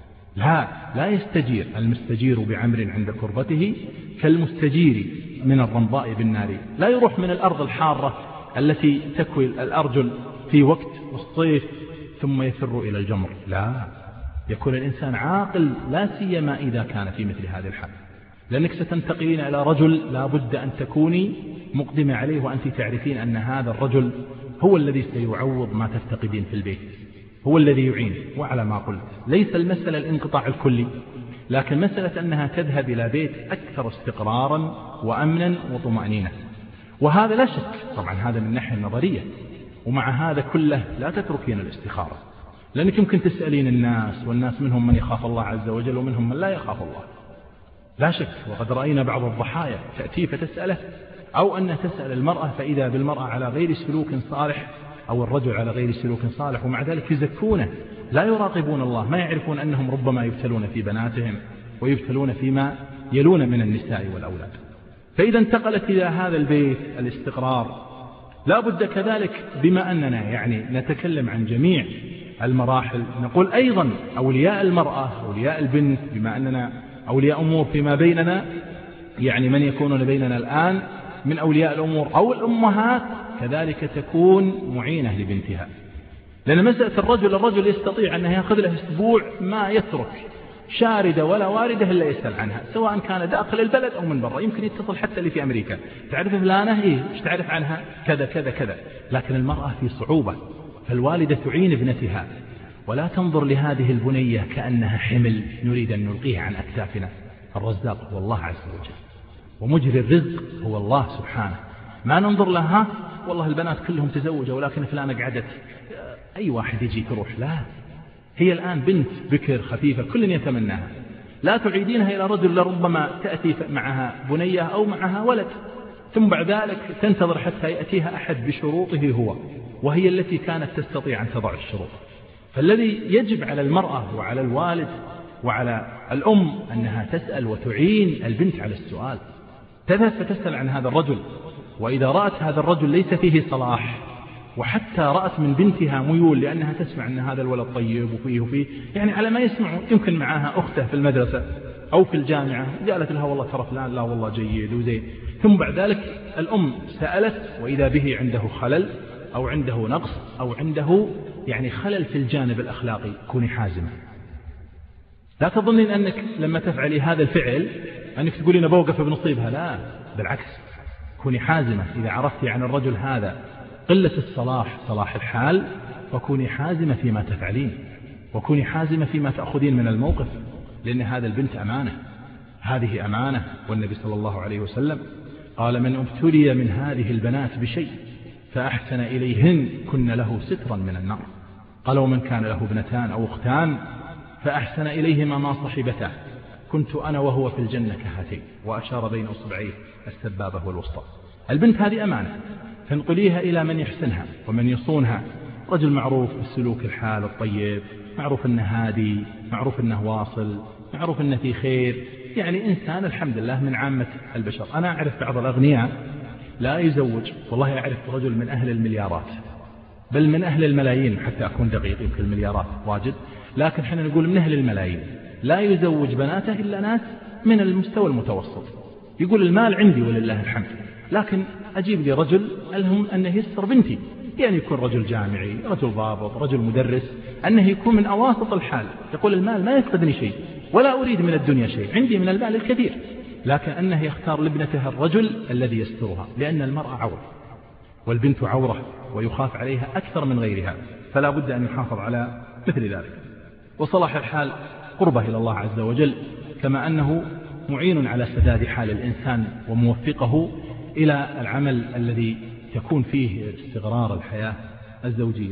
لا يستجير. المستجير بعمر عند كربته كالمستجير من الرمضاء بالنار. لا يروح من الأرض الحارة التي تكوي الأرجل في وقت الصيف ثم يفر إلى الجمر، لا، يكون الإنسان عاقل، لا سيما إذا كان في مثل هذه الحال، لأنك ستنتقلين إلى رجل لا بد أن تكوني مقدمة عليه وأنت تعرفين أن هذا الرجل هو الذي سيعوض ما تفتقدين في البيت، هو الذي يعين. وعلى ما قلت ليس المسألة الانقطاع الكلي، لكن مسألة أنها تذهب إلى بيت أكثر استقرارا وأمنا وطمأنينة. وهذا لا شك طبعا هذا من الناحية النظرية، ومع هذا كله لا تتركين الاستخارة، لأنك يمكن تسألين الناس، والناس منهم من يخاف الله عز وجل ومنهم من لا يخاف الله، لا شك. وقد رأينا بعض الضحايا تأتي فتسأله، أو أن تسأل المرأة فإذا بالمرأة على غير سلوك صالح أو الرجل على غير سلوك صالح، ومع ذلك يزكونه، لا يراقبون الله، ما يعرفون أنهم ربما يبتلون في بناتهم ويبتلون فيما يلون من النساء والأولاد. فإذا انتقلت إلى هذا البيت الاستقرار، لا بد كذلك بما أننا يعني نتكلم عن جميع المراحل، نقول أيضا أولياء المرأة أولياء البنت، بما أننا أولياء أمور فيما بيننا، يعني من يكونون بيننا الآن من أولياء الأمور أو الأمهات كذلك تكون معينة لبنتها. لأن مسألة الرجل يستطيع أنه يأخذ له أسبوع ما يترك شاردة ولا واردة إلا يسأل عنها، سواء كان داخل البلد أو من برا. يمكن يتصل حتى اللي في أمريكا، تعرف فلانة؟ إيه، إيش تعرف عنها؟ كذا كذا كذا. لكن المرأة في صعوبة، فالوالدة تعين ابنتها ولا تنظر لهذه البنية كأنها حمل نريد أن نلقيها عن أكتافنا. الرزاق هو الله عز وجل، ومجري الرزق هو الله سبحانه. ما ننظر لها والله البنات كلهم تزوجوا ولكن فلانة قعدت، أي واحد يجي تروح، لا، هي الآن بنت بكر خفيفة كل يتمناها، لا تعيدينها إلى رجل لربما تأتي معها بنية أو معها ولد، ثم بعد ذلك تنتظر حتى يأتيها أحد بشروطه هو، وهي التي كانت تستطيع أن تضع الشروط. فالذي يجب على المرأة وعلى الوالد وعلى الأم أنها تسأل وتعين البنت على السؤال، تذهب فتسأل عن هذا الرجل، وإذا رأت هذا الرجل ليس فيه صلاح، وحتى رأت من بنتها ميول لأنها تسمع أن هذا الولد طيب وفيه يعني على ما يسمع، يمكن معها أخته في المدرسة أو في الجامعة قالت لها والله ترى فلان لا والله جيد وزين، ثم بعد ذلك الأم سألت وإذا به عنده خلل أو عنده نقص أو عنده يعني خلل في الجانب الأخلاقي، كوني حازمة. لا تظنين أنك لما تفعلي هذا الفعل أنك تقولين بوقف بنصيبها، لا، بالعكس، كوني حازمة. إذا عرفتي عن الرجل هذا قلة الصلاح صلاح الحال، وكوني حازمة فيما تفعلين، وكوني حازمة فيما تأخذين من الموقف، لأن هذا البنت أمانة، هذه أمانة. والنبي صلى الله عليه وسلم قال من ابتلي من هذه البنات بشيء فأحسن إليهن كن له سترا من النار. قال ومن كان له ابنتان أو أختان فأحسن إليهما ما صحبته كنت أنا وهو في الجنة كهاتين، وأشار بين أصبعيه السبابة والوسطى. البنت هذه أمانة، فانقليها إلى من يحسنها ومن يصونها، رجل معروف بالسلوك الحال الطيب، معروف أنه هادي، معروف أنه واصل، معروف أنه في خير، يعني إنسان الحمد لله من عامة البشر. أنا أعرف بعض الأغنياء لا يزوج، والله أعرف رجل من أهل المليارات، بل من أهل الملايين حتى أكون دقيق، يمكن المليارات واجد، لكن حنا نقول من أهل الملايين، لا يزوج بناته إلا ناس من المستوى المتوسط، يقول المال عندي ولله الحمد، لكن أجيب لي رجل ألهم أنه يستر بنتي، يعني يكون رجل جامعي، رجل ضابط، رجل مدرس، أنه يكون من أواسط الحال، يقول المال ما يفقدني شيء ولا أريد من الدنيا شيء، عندي من المال الكثير، لكن أنه يختار لابنته الرجل الذي يسترها، لأن المرأة عورة والبنت عورة ويخاف عليها أكثر من غيرها، فلا بد أن يحافظ على مثل ذلك. وصلاح الحال قربه إلى الله عز وجل، كما أنه معين على سداد حال الإنسان وموفقه إلى العمل الذي تكون فيه استقرار الحياة الزوجية.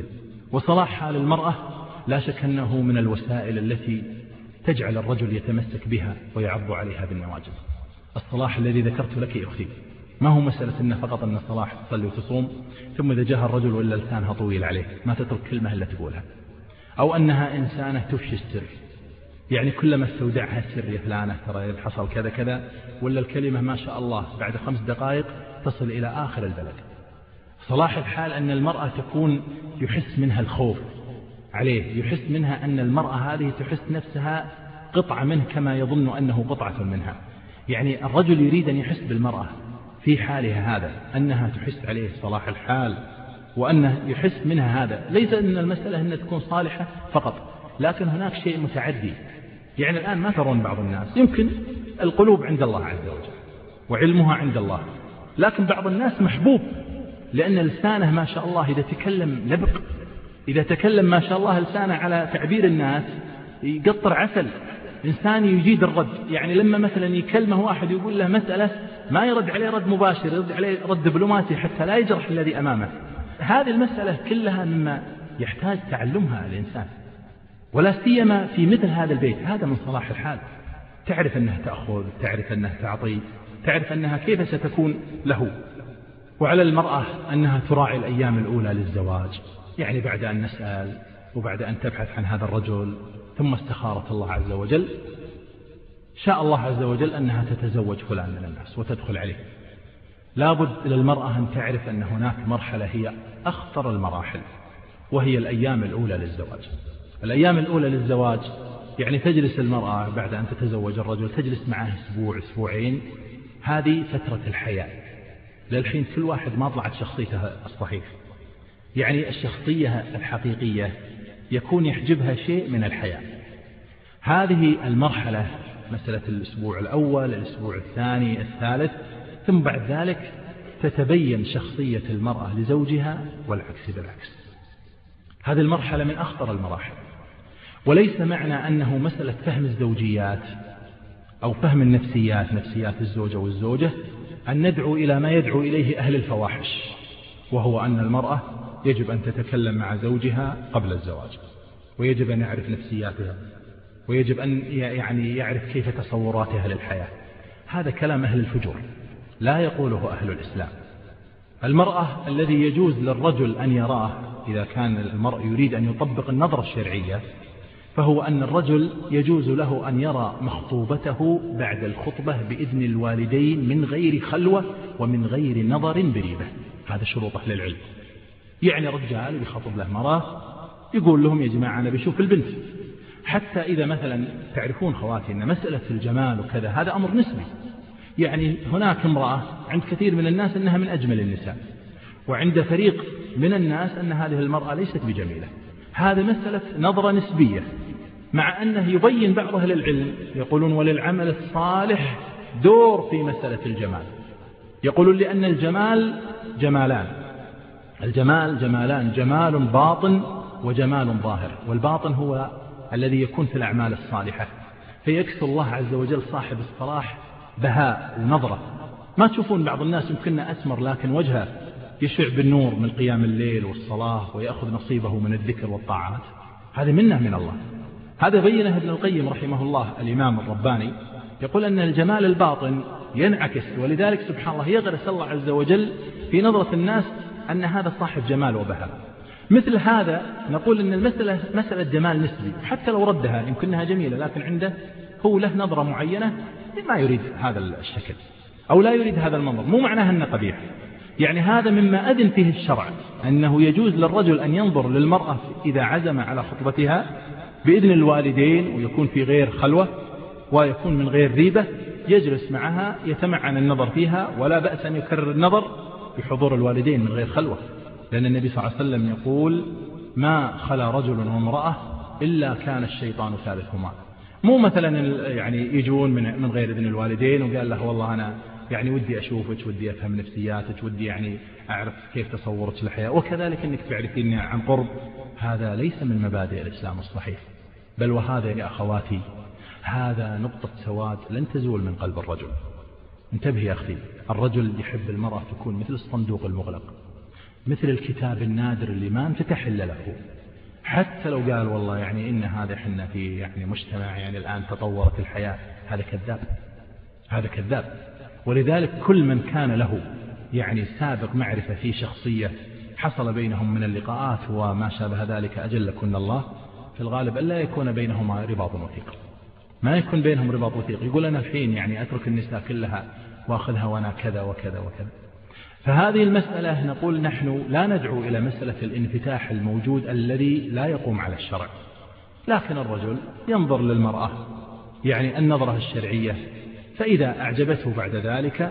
وصلاح حال المرأة لا شك أنه من الوسائل التي تجعل الرجل يتمسك بها ويعض عليها بالنواجذ. الصلاح الذي ذكرت لك أختي ما هو مسألة إنه فقط أن صلاح تصلي وتصوم ثم إذا جاء الرجل وإلا لسانها طويل عليه ما تترك كلمة إلا تقولها، أو أنها إنسانة تفشي السر، يعني كلما استودعها السر يا فلانة ترى حصل كذا كذا، ولا الكلمة ما شاء الله بعد 5 دقائق تصل إلى آخر البلد. صلاح الحال أن المرأة تكون يحس منها الخوف عليه، يحس منها أن المرأة هذه تحس نفسها قطعة منه كما يظن أنه قطعة منها. يعني الرجل يريد أن يحس بالمرأة في حالها هذا أنها تحس عليه صلاح الحال، وأنه يحس منها هذا. ليس أن المسألة أنها تكون صالحة فقط، لكن هناك شيء متعدي. يعني الآن ما ترون بعض الناس يمكن القلوب عند الله عز وجل وعلمها عند الله، لكن بعض الناس محبوب لأن لسانه ما شاء الله إذا تكلم نبق، إذا تكلم ما شاء الله لسانه على تعبير الناس يقطر عسل، إنسان يجيد الرد. يعني لما مثلا يكلمه واحد يقول له مسألة ما يرد عليه رد مباشر، يرد عليه رد دبلوماسي حتى لا يجرح الذي أمامه. هذه المسألة كلها مما يحتاج تعلمها الإنسان، ولا سيما في مثل هذا البيت. هذا من صلاح الحال، تعرف أنها تأخذ، تعرف أنها تعطي، تعرف أنها كيف ستكون له. وعلى المرأة أنها تراعي الأيام الأولى للزواج، يعني بعد أن نسأل وبعد أن تبحث عن هذا الرجل ثم استخارت الله عز وجل، شاء الله عز وجل أنها تتزوج فلان من الناس وتدخل عليه. لابد للمرأة أن تعرف أن هناك مرحلة هي أخطر المراحل، وهي الأيام الأولى للزواج. الأيام الأولى للزواج يعني تجلس المرأة بعد أن تتزوج الرجل تجلس معه أسبوع أسبوعين، هذه فترة الحياة. للحين كل واحد ما طلعت شخصيته الصحيح، يعني الشخصية الحقيقية يكون يحجبها شيء من الحياة. هذه المرحلة مسألة الأسبوع الأول، الأسبوع الثاني، الثالث، ثم بعد ذلك تتبين شخصية المرأة لزوجها والعكس بالعكس. هذه المرحلة من أخطر المراحل. وليس معنى أنه مسألة فهم الزوجيات أو فهم النفسيات، نفسيات الزوجة والزوجة، أن ندعو إلى ما يدعو إليه أهل الفواحش، وهو أن المرأة يجب أن تتكلم مع زوجها قبل الزواج، ويجب أن يعرف نفسياتها، ويجب أن يعرف كيف تصوراتها للحياة. هذا كلام أهل الفجور لا يقوله أهل الإسلام. المرأة الذي يجوز للرجل أن يراه إذا كان المرء يريد أن يطبق النظرة الشرعية، فهو أن الرجل يجوز له أن يرى مخطوبته بعد الخطبة بإذن الوالدين من غير خلوة ومن غير نظر بريبة. هذا شروط أهل العلم. يعني رجال يخطب له مرأة يقول لهم يا جماعة أنا بشوف البنت، حتى إذا مثلا تعرفون خواتي أن مسألة الجمال وكذا هذا أمر نسبي. يعني هناك امرأة عند كثير من الناس أنها من أجمل النساء، وعند فريق من الناس أن هذه المرأة ليست بجميلة. هذا مسألة نظرة نسبية، مع أنه يبين بعض أهل العلم يقولون وللعمل الصالح دور في مسألة الجمال. يقولون لأن الجمال جمالان، الجمال جمالان، جمال باطن وجمال ظاهر، والباطن هو الذي يكون في الأعمال الصالحة. فيكسو الله عز وجل صاحب الصلاح بهاء ونظرة. ما تشوفون بعض الناس يمكننا أسمر لكن وجهه يشع بالنور من قيام الليل والصلاة ويأخذ نصيبه من الذكر والطاعات، هذا منه من الله. هذا بينه ابن القيم رحمه الله الإمام الرباني، يقول أن الجمال الباطن ينعكس، ولذلك سبحان الله يغرس الله عز وجل في نظرة الناس أن هذا صاحب جمال وبهاء. مثل هذا نقول أن المسألة مسألة جمال نسبي، حتى لو ردها يمكنها جميلة لكن عنده هو له نظرة معينة ما يريد هذا الشكل أو لا يريد هذا المنظر، مو معناها أنه قبيح. يعني هذا مما أذن فيه الشرع، أنه يجوز للرجل أن ينظر للمرأة إذا عزم على خطبتها بإذن الوالدين، ويكون في غير خلوة ويكون من غير ريبة، يجلس معها يتمعن النظر فيها، ولا بأس أن يكرر النظر بحضور الوالدين من غير خلوة، لأن النبي صلى الله عليه وسلم يقول ما خلا رجل وامرأة إلا كان الشيطان ثالثهما. مو مثلا يعني يجون من غير إذن الوالدين وقال له والله أنا يعني ودي أشوفك، ودي أفهم نفسياتك، ودي يعني أعرف كيف تصورك للحياة، وكذلك أنك تعرفيني عن قرب. هذا ليس من مبادئ الإسلام الصحيح، بل وهذا يا أخواتي هذا نقطة سواد لن تزول من قلب الرجل. انتبه يا أخي، الرجل يحب المرأة تكون مثل الصندوق المغلق، مثل الكتاب النادر اللي ما انفتح إلا له. حتى لو قال والله يعني إن هذا حنا في يعني مجتمع يعني الآن تطورت الحياة، هذا كذاب، هذا كذاب. ولذلك كل من كان له يعني سابق معرفة في شخصية حصل بينهم من اللقاءات وما شابه ذلك أجلكن الله، في الغالب ألا يكون بينهما رباط وثيق، ما يكون بينهم رباط وثيق. يقول أنا الحين يعني أترك النساء كلها وأخذها وأنا كذا وكذا وكذا. فهذه المسألة نقول نحن لا ندعو إلى مسألة الانفتاح الموجود الذي لا يقوم على الشرع، لكن الرجل ينظر للمرأة يعني النظرة الشرعية، فإذا أعجبته بعد ذلك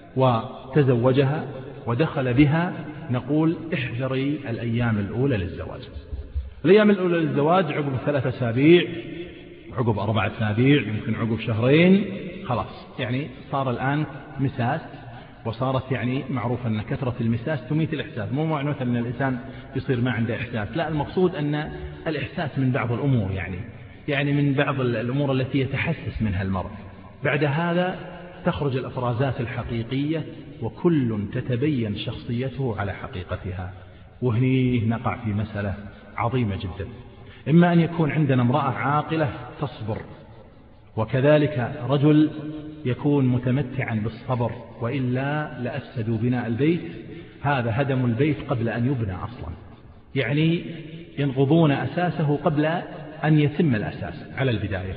وتزوجها ودخل بها نقول احذري الأيام الأولى للزواج. الأيام الأولى للزواج عقب 3 أسابيع، عقب 4 أسابيع، يمكن عقب شهرين، خلاص يعني صار الآن مساس، وصارت يعني معروف أن كثرة المساس تميت الإحساس. مو معنى أن الإنسان يصير ما عنده إحساس، لا، المقصود أن الإحساس من بعض الأمور يعني من بعض الأمور التي يتحسس منها المرء. بعد هذا تخرج الأفرازات الحقيقية وكل تتبين شخصيته على حقيقتها، وهني نقع في مسألة عظيمة جدا. إما أن يكون عندنا امرأة عاقلة تصبر، وكذلك رجل يكون متمتعا بالصبر، وإلا لأفسدوا بناء البيت. هذا هدم البيت قبل أن يبنى أصلا، يعني ينقضون أساسه قبل أن يتم الأساس على البداية.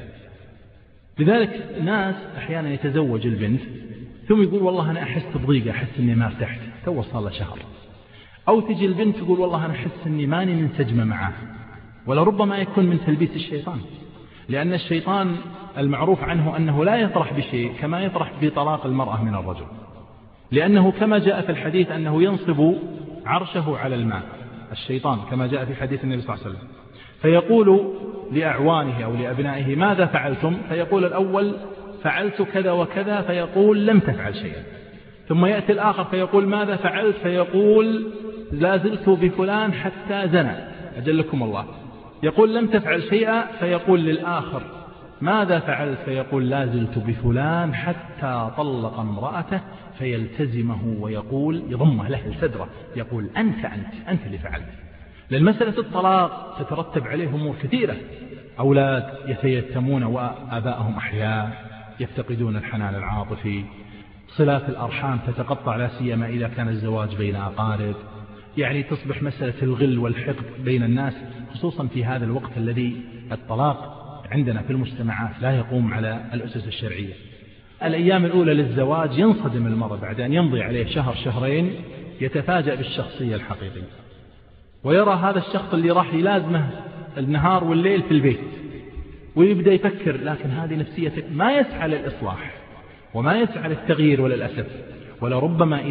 لذلك ناس أحيانا يتزوج البنت ثم يقول والله أنا أحس بضيقة، أحس أني ما ارتحت، تو صار شهر. أو تجي البنت تقول والله أنا أحس أني ماني منسجمة معه، ولربما يكون من تلبيس الشيطان، لأن الشيطان المعروف عنه أنه لا يطرح بشيء كما يطرح بطلاق المرأة من الرجل، لأنه كما جاء في الحديث أنه ينصب عرشه على الماء الشيطان، كما جاء في حديث النبي صلى الله عليه وسلم، فيقول لأعوانه أو لأبنائه ماذا فعلتم؟ فيقول الأول فعلت كذا وكذا، فيقول لم تفعل شيئا. ثم يأتي الآخر فيقول ماذا فعلت؟ فيقول لا زلت بفلان حتى زنى، أجلكم الله. يقول لم تفعل شيئا، فيقول للآخر ماذا فعلت؟ فيقول لا زلت بفلان حتى طلق امرأته، فيلتزمه ويقول يضمه له صدره، يقول أنت اللي فعلت. لأن مسألة الطلاق تترتب عليه أمور كثيرة، أولاد يتيتمون وآباءهم أحياء، يفتقدون الحنان العاطفي، صلات الأرحام تتقطع، لا سيما إذا كان الزواج بين أقارب، يعني تصبح مسألة الغل والحقد بين الناس، خصوصا في هذا الوقت الذي الطلاق عندنا في المجتمعات لا يقوم على الأسس الشرعية. الأيام الأولى للزواج ينصدم المرء بعد أن يمضي عليه شهر شهرين، يتفاجأ بالشخصية الحقيقية، ويرى هذا الشخص اللي راح يلازمه النهار والليل في البيت، ويبدأ يفكر لكن هذه نفسيتك، ما يسعى للإصلاح وما يسعى للتغيير وللأسف، ولربما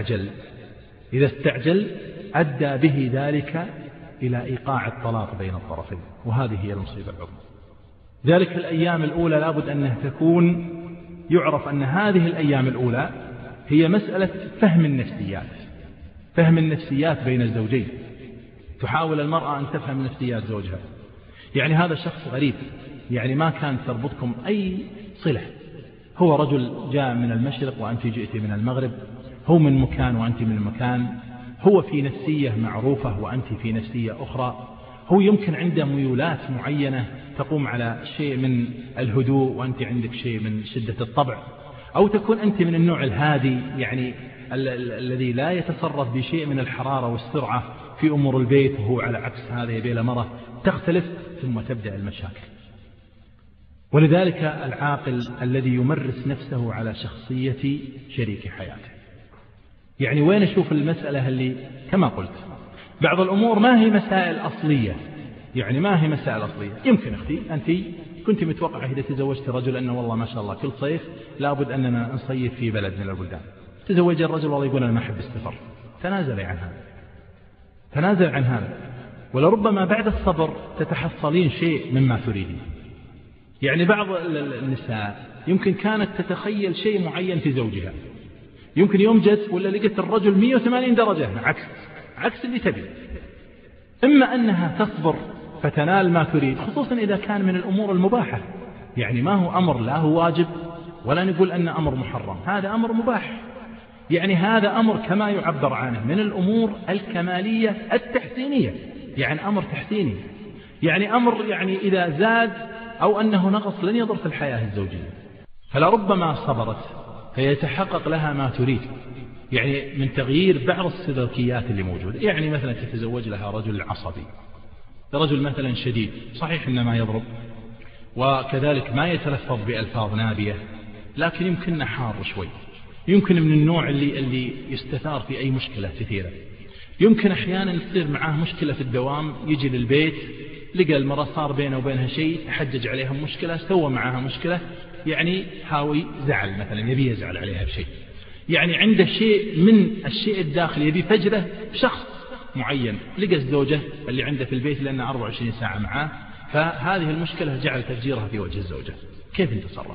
إذا استعجل أدى به ذلك إلى إيقاع الطلاق بين الطرفين، وهذه هي المصيبة العظمى. ذلك الأيام الأولى لابد أنها تكون يعرف أن هذه الأيام الأولى هي مسألة فهم النفسيات بين الزوجين. تحاول المرأة أن تفهم نفسيات زوجها، يعني هذا شخص غريب، يعني ما كان تربطكم أي صلة، هو رجل جاء من المشرق وأنت جئت من المغرب، هو من مكان وأنت من مكان، هو في نفسية معروفة وأنت في نفسية أخرى، هو يمكن عنده ميولات معينة تقوم على شيء من الهدوء وأنت عندك شيء من شدة الطبع، أو تكون أنت من النوع الهادي يعني الذي لا يتصرف بشيء من الحرارة والسرعة في أمور البيت، وهو على عكس هذا يبي له مرة تختلف، ثم تبدأ المشاكل. ولذلك العاقل الذي يمرس نفسه على شخصية شريك حياته، يعني وين أشوف المسألة اللي كما قلت بعض الأمور ما هي مسائل أصلية، يعني ما هي مسائل أصلية. يمكن أختي أنت كنت متوقعة إذا تزوجت رجل أنه والله ما شاء الله كل صيف لابد أننا نصيف في بلد من البلدان، تزوج الرجل والله يقول أنا ما أحب السفر، تنازل عن هذا، ولربما بعد الصبر تتحصلين شيء مما تريدين. يعني بعض النساء يمكن كانت تتخيل شيء معين في زوجها، يمكن يوم جت ولا لقيت الرجل 180 درجة عكس اللي تبي. إما أنها تصبر فتنال ما تريد، خصوصا إذا كان من الأمور المباحة، يعني ما هو أمر لا هو واجب ولا نقول أن أمر محرم، هذا أمر مباح، يعني هذا أمر كما يعبر عنه من الأمور الكمالية التحسينية، يعني أمر تحسيني، يعني أمر يعني إذا زاد أو أنه نقص لن يضر في الحياة الزوجية. فلربما صبرت فيتحقق لها ما تريد، يعني من تغيير بعض السلوكيات اللي موجودة. يعني مثلا تتزوج لها رجل عصبي، رجل مثلا شديد، صحيح إنه ما يضرب وكذلك ما يتلفظ بألفاظ نابية، لكن يمكننا حار شوي، يمكن من النوع اللي يستثار في أي مشكلة كثيرة. يمكن أحيانا تصير معاه مشكلة في الدوام، يجي للبيت لقى المرأة صار بينه وبينها شيء، حجج عليها مشكلة، سوى معها مشكلة، يعني حاوي زعل مثلا، يبي يزعل عليها بشيء، يعني عنده شيء من الشيء الداخلي يبي فجره بشخص معين، لقى الزوجة اللي عنده في البيت لأنه 24 ساعة معاه، فهذه المشكلة جعل تفجيرها في وجه الزوجة. كيف نتصرف؟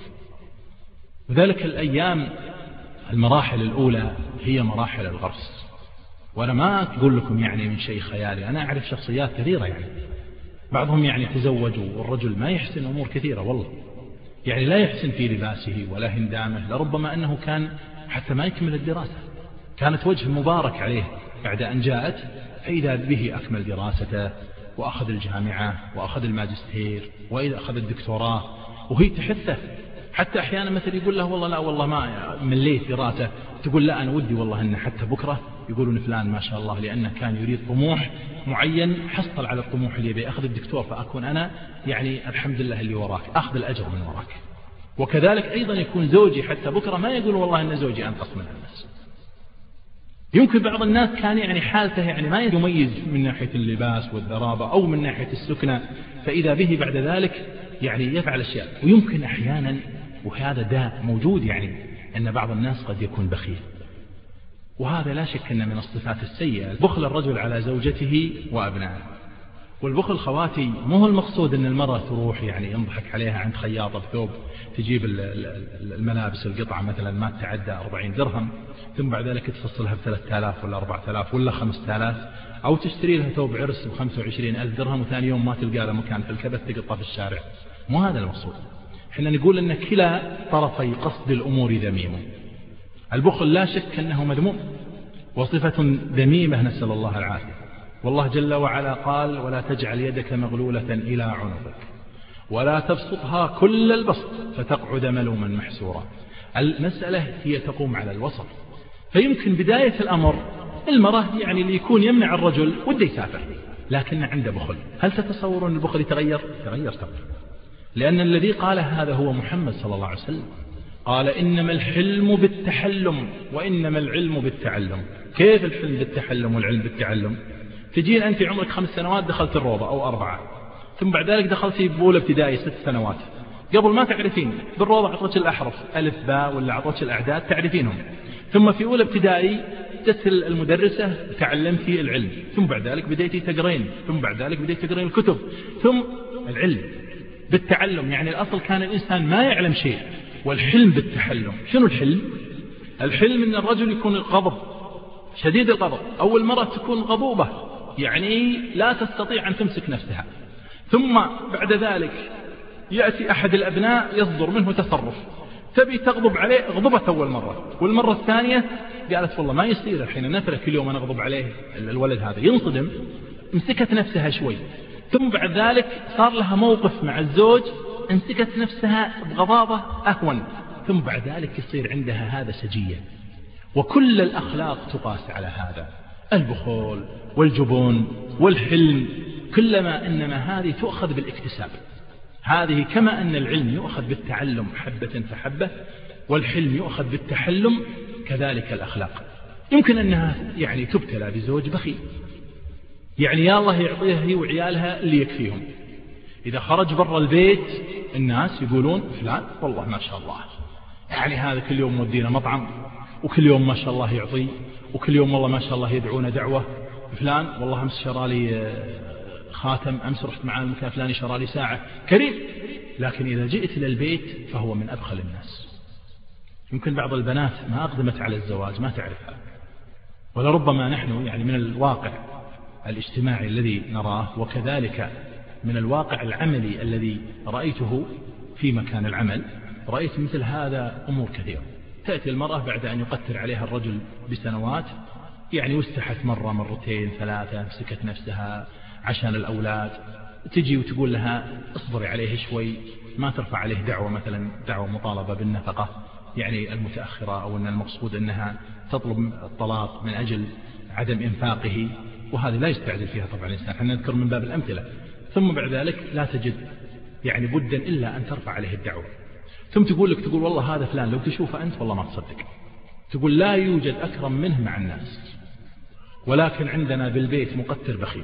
وذلك الأيام المراحل الأولى هي مراحل الغرس، وأنا ما أقول لكم يعني من شيء خيالي، أنا أعرف شخصيات كثيرة يعني بعضهم يعني تزوجوا والرجل ما يحسن أمور كثيرة، والله يعني لا يحسن في لباسه ولا هندامه، لربما أنه كان حتى ما يكمل الدراسة، كانت وجه مبارك عليه بعد أن جاءت، فإذا به أكمل دراسته وأخذ الجامعة وأخذ الماجستير وإذا أخذ الدكتوراه، وهي تحثه. حتى أحيانا مثل يقول له والله لا والله ما مليت دراسة، تقول لا أنا ودي والله أن حتى بكرة يقولون فلان ما شاء الله لأنه كان يريد طموح معين، حصل على الطموح اللي يبي، أخذ الدكتور فأكون أنا يعني الحمد لله اللي وراك، أخذ الأجر من وراك. وكذلك أيضا يكون زوجي حتى بكرة ما يقول والله أن زوجي أنقص من الناس. يمكن بعض الناس كان يعني حالته يعني ما يميز من ناحية اللباس والذرابة أو من ناحية السكنة، فإذا به بعد ذلك يعني يفعل أشياء. ويمكن أحيانا، وهذا داء موجود، يعني أن بعض الناس قد يكون بخيل، وهذا لا شك أن من الصفات السيئة، بخل الرجل على زوجته وأبنائه. والبخل خواتي مو هو المقصود أن المرأة تروح يعني ينضحك عليها عند خياطة بثوب، تجيب الملابس القطعة مثلا ما تعدى 40 درهم، ثم بعد ذلك تفصلها ب3000 ولا 4000 ولا 5000، أو تشتري لها ثوب عرس ب25,000 درهم وثاني يوم ما تلقى له مكان في الكبت تقطع في الشارع. مو هذا المقصود. احنا نقول أن كلا طرفي قصد الأمور ذميم. البخل لا شك أنه مذموم وصفة ذميمة، نسأل الله العافية. والله جل وعلا قال: ولا تجعل يدك مغلولة إلى عنقك ولا تبسطها كل البسط فتقعد ملوما محسورا. المسألة هي تقوم على الوسط. فيمكن بداية الأمر المرأة يعني اللي يكون يمنع الرجل وده يسافر لكن عنده بخل. هل تتصورون البخل يتغير؟ تغير طبعا، لأن الذي قال هذا هو محمد صلى الله عليه وسلم، قال: إنما الحلم بالتحلم وإنما العلم بالتعلم. كيف الحلم بالتحلم والعلم بالتعلم؟ تجين أنت عمرك 5 سنوات دخلت الروضة أو 4، ثم بعد ذلك دخلتي بأولى ابتدائي 6 سنوات، قبل ما تعرفين بالروضة عطتك الأحرف ألف باء ولا عطتك الأعداد تعرفينهم، ثم في أولى ابتدائي جت المدرسة تعلمتي العلم، ثم بعد ذلك بديتي تقرين، ثم بعد ذلك بديتي تقرين الكتب، ثم العلم بالتعلم. يعني الأصل كان الإنسان ما يعلم شيء، والحلم بالتحلم. شنو الحلم؟ الحلم أن الرجل يكون الغضب شديد الغضب، أو المرأة تكون غضوبة يعني لا تستطيع أن تمسك نفسها، ثم بعد ذلك يأتي أحد الأبناء يصدر منه تصرف تبي تغضب عليه، غضبت أول مرة، والمرة الثانية قالت والله ما يصير الحين نفرة كل يوم أنا أغضب عليه، الولد هذا ينصدم، مسكت نفسها شوي، ثم بعد ذلك صار لها موقف مع الزوج امسكت نفسها بغضاضة أهون، ثم بعد ذلك يصير عندها هذا سجية. وكل الأخلاق تقاس على هذا، البخل والجبن والحلم، كلما إنما هذه تؤخذ بالاكتساب. هذه كما أن العلم يؤخذ بالتعلم حبة فحبة، والحلم يؤخذ بالتحلم، كذلك الأخلاق. يمكن أنها يعني تبتلى بزوج بخيل، يعني يا الله يعطيها هي وعيالها اللي يكفيهم، إذا خرج برا البيت الناس يقولون فلان والله ما شاء الله، يعني هذا كل يوم مودينا مطعم، وكل يوم ما شاء الله يعطي، وكل يوم والله ما شاء الله يدعونا دعوة، فلان والله أمس شرالي خاتم، أمس رحت معاه المكان فلاني شرالي ساعة، كريم. لكن إذا جئت إلى البيت فهو من أبخل الناس. يمكن بعض البنات ما أقدمت على الزواج ما تعرفها، ولربما نحن يعني من الواقع الاجتماعي الذي نراه، وكذلك من الواقع العملي الذي رأيته في مكان العمل، رأيت مثل هذا أمور كثيرة. تأتي المرأة بعد أن يقتر عليها الرجل بسنوات، يعني وسحت مرة مرتين 3، مسكت نفسها، عشان الأولاد، تجي وتقول لها اصبري عليه شوي، ما ترفع عليه دعوة مثلا دعوة مطالبة بالنفقة يعني المتأخرة، أو أن المقصود أنها تطلب الطلاق من أجل عدم إنفاقه، وهذه لا يستعجل فيها طبعا الإنسان، احنا نذكر من باب الأمثلة. ثم بعد ذلك لا تجد يعني بدا إلا أن ترفع عليه الدعوة، ثم تقول لك تقول والله هذا فلان لو تشوفه أنت والله ما تصدق، تقول لا يوجد أكرم منه مع الناس، ولكن عندنا بالبيت مقتر بخيل.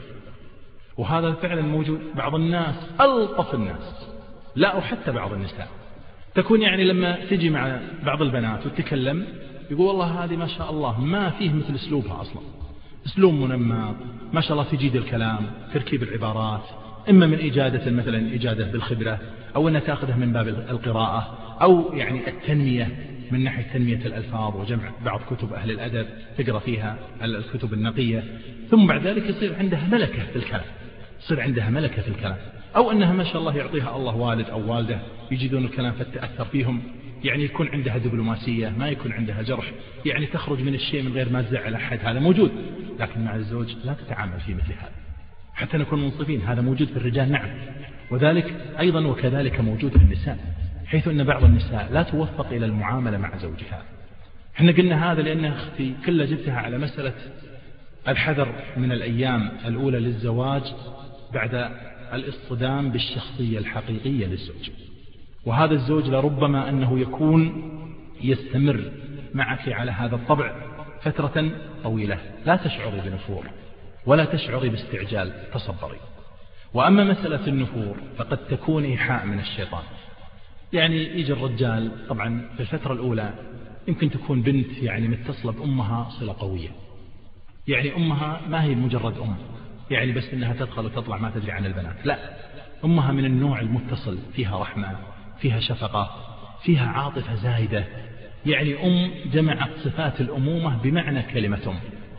وهذا فعلا موجود. بعض الناس ألطف الناس، لا وحتى بعض النساء تكون يعني لما تجي مع بعض البنات وتتكلم يقول والله هذه ما شاء الله ما فيه مثل أسلوبها أصلا، أسلوب منمق ما شاء الله، تجيد الكلام، تركيب العبارات، إما من إجادة مثلا إجادة بالخبرة، أو أنها تأخذها من باب القراءة، أو يعني التنمية من ناحية تنمية الألفاظ وجمع بعض كتب أهل الأدب تقرأ فيها الكتب النقية. ثم بعد ذلك يصير عندها ملكة في الكلام، يصير عندها ملكة في الكلام، أو أنها ما شاء الله يعطيها الله والد أو والدة يجدون الكلام فتأثر فيهم، يعني يكون عندها دبلوماسية، ما يكون عندها جرح، يعني تخرج من الشيء من غير ما تزعل أحد، هذا موجود. لكن مع الزوج لا تتعامل في مثل هذا، حتى نكون منصفين، هذا موجود في الرجال نعم، وذلك أيضا وكذلك موجود في النساء، حيث أن بعض النساء لا توفق إلى المعاملة مع زوجها. احنا قلنا هذا لأن أختي كلها جبتها على مسألة الحذر من الأيام الأولى للزواج بعد الاصطدام بالشخصية الحقيقية للزوج. وهذا الزوج لربما أنه يكون يستمر معك على هذا الطبع فترة طويلة، لا تشعري بنفور ولا تشعري باستعجال، تصبري. وأما مسألة النفور فقد تكون إيحاء من الشيطان، يعني يجي الرجال طبعا في الفترة الأولى يمكن تكون بنت يعني متصلة بأمها صلة قوية، يعني أمها ما هي مجرد أم يعني بس إنها تدخل وتطلع ما تدري عن البنات، لا، أمها من النوع المتصل، فيها رحمة، فيها شفقة، فيها عاطفة زايدة، يعني جمعت صفات الأمومة بمعنى كلمة أم.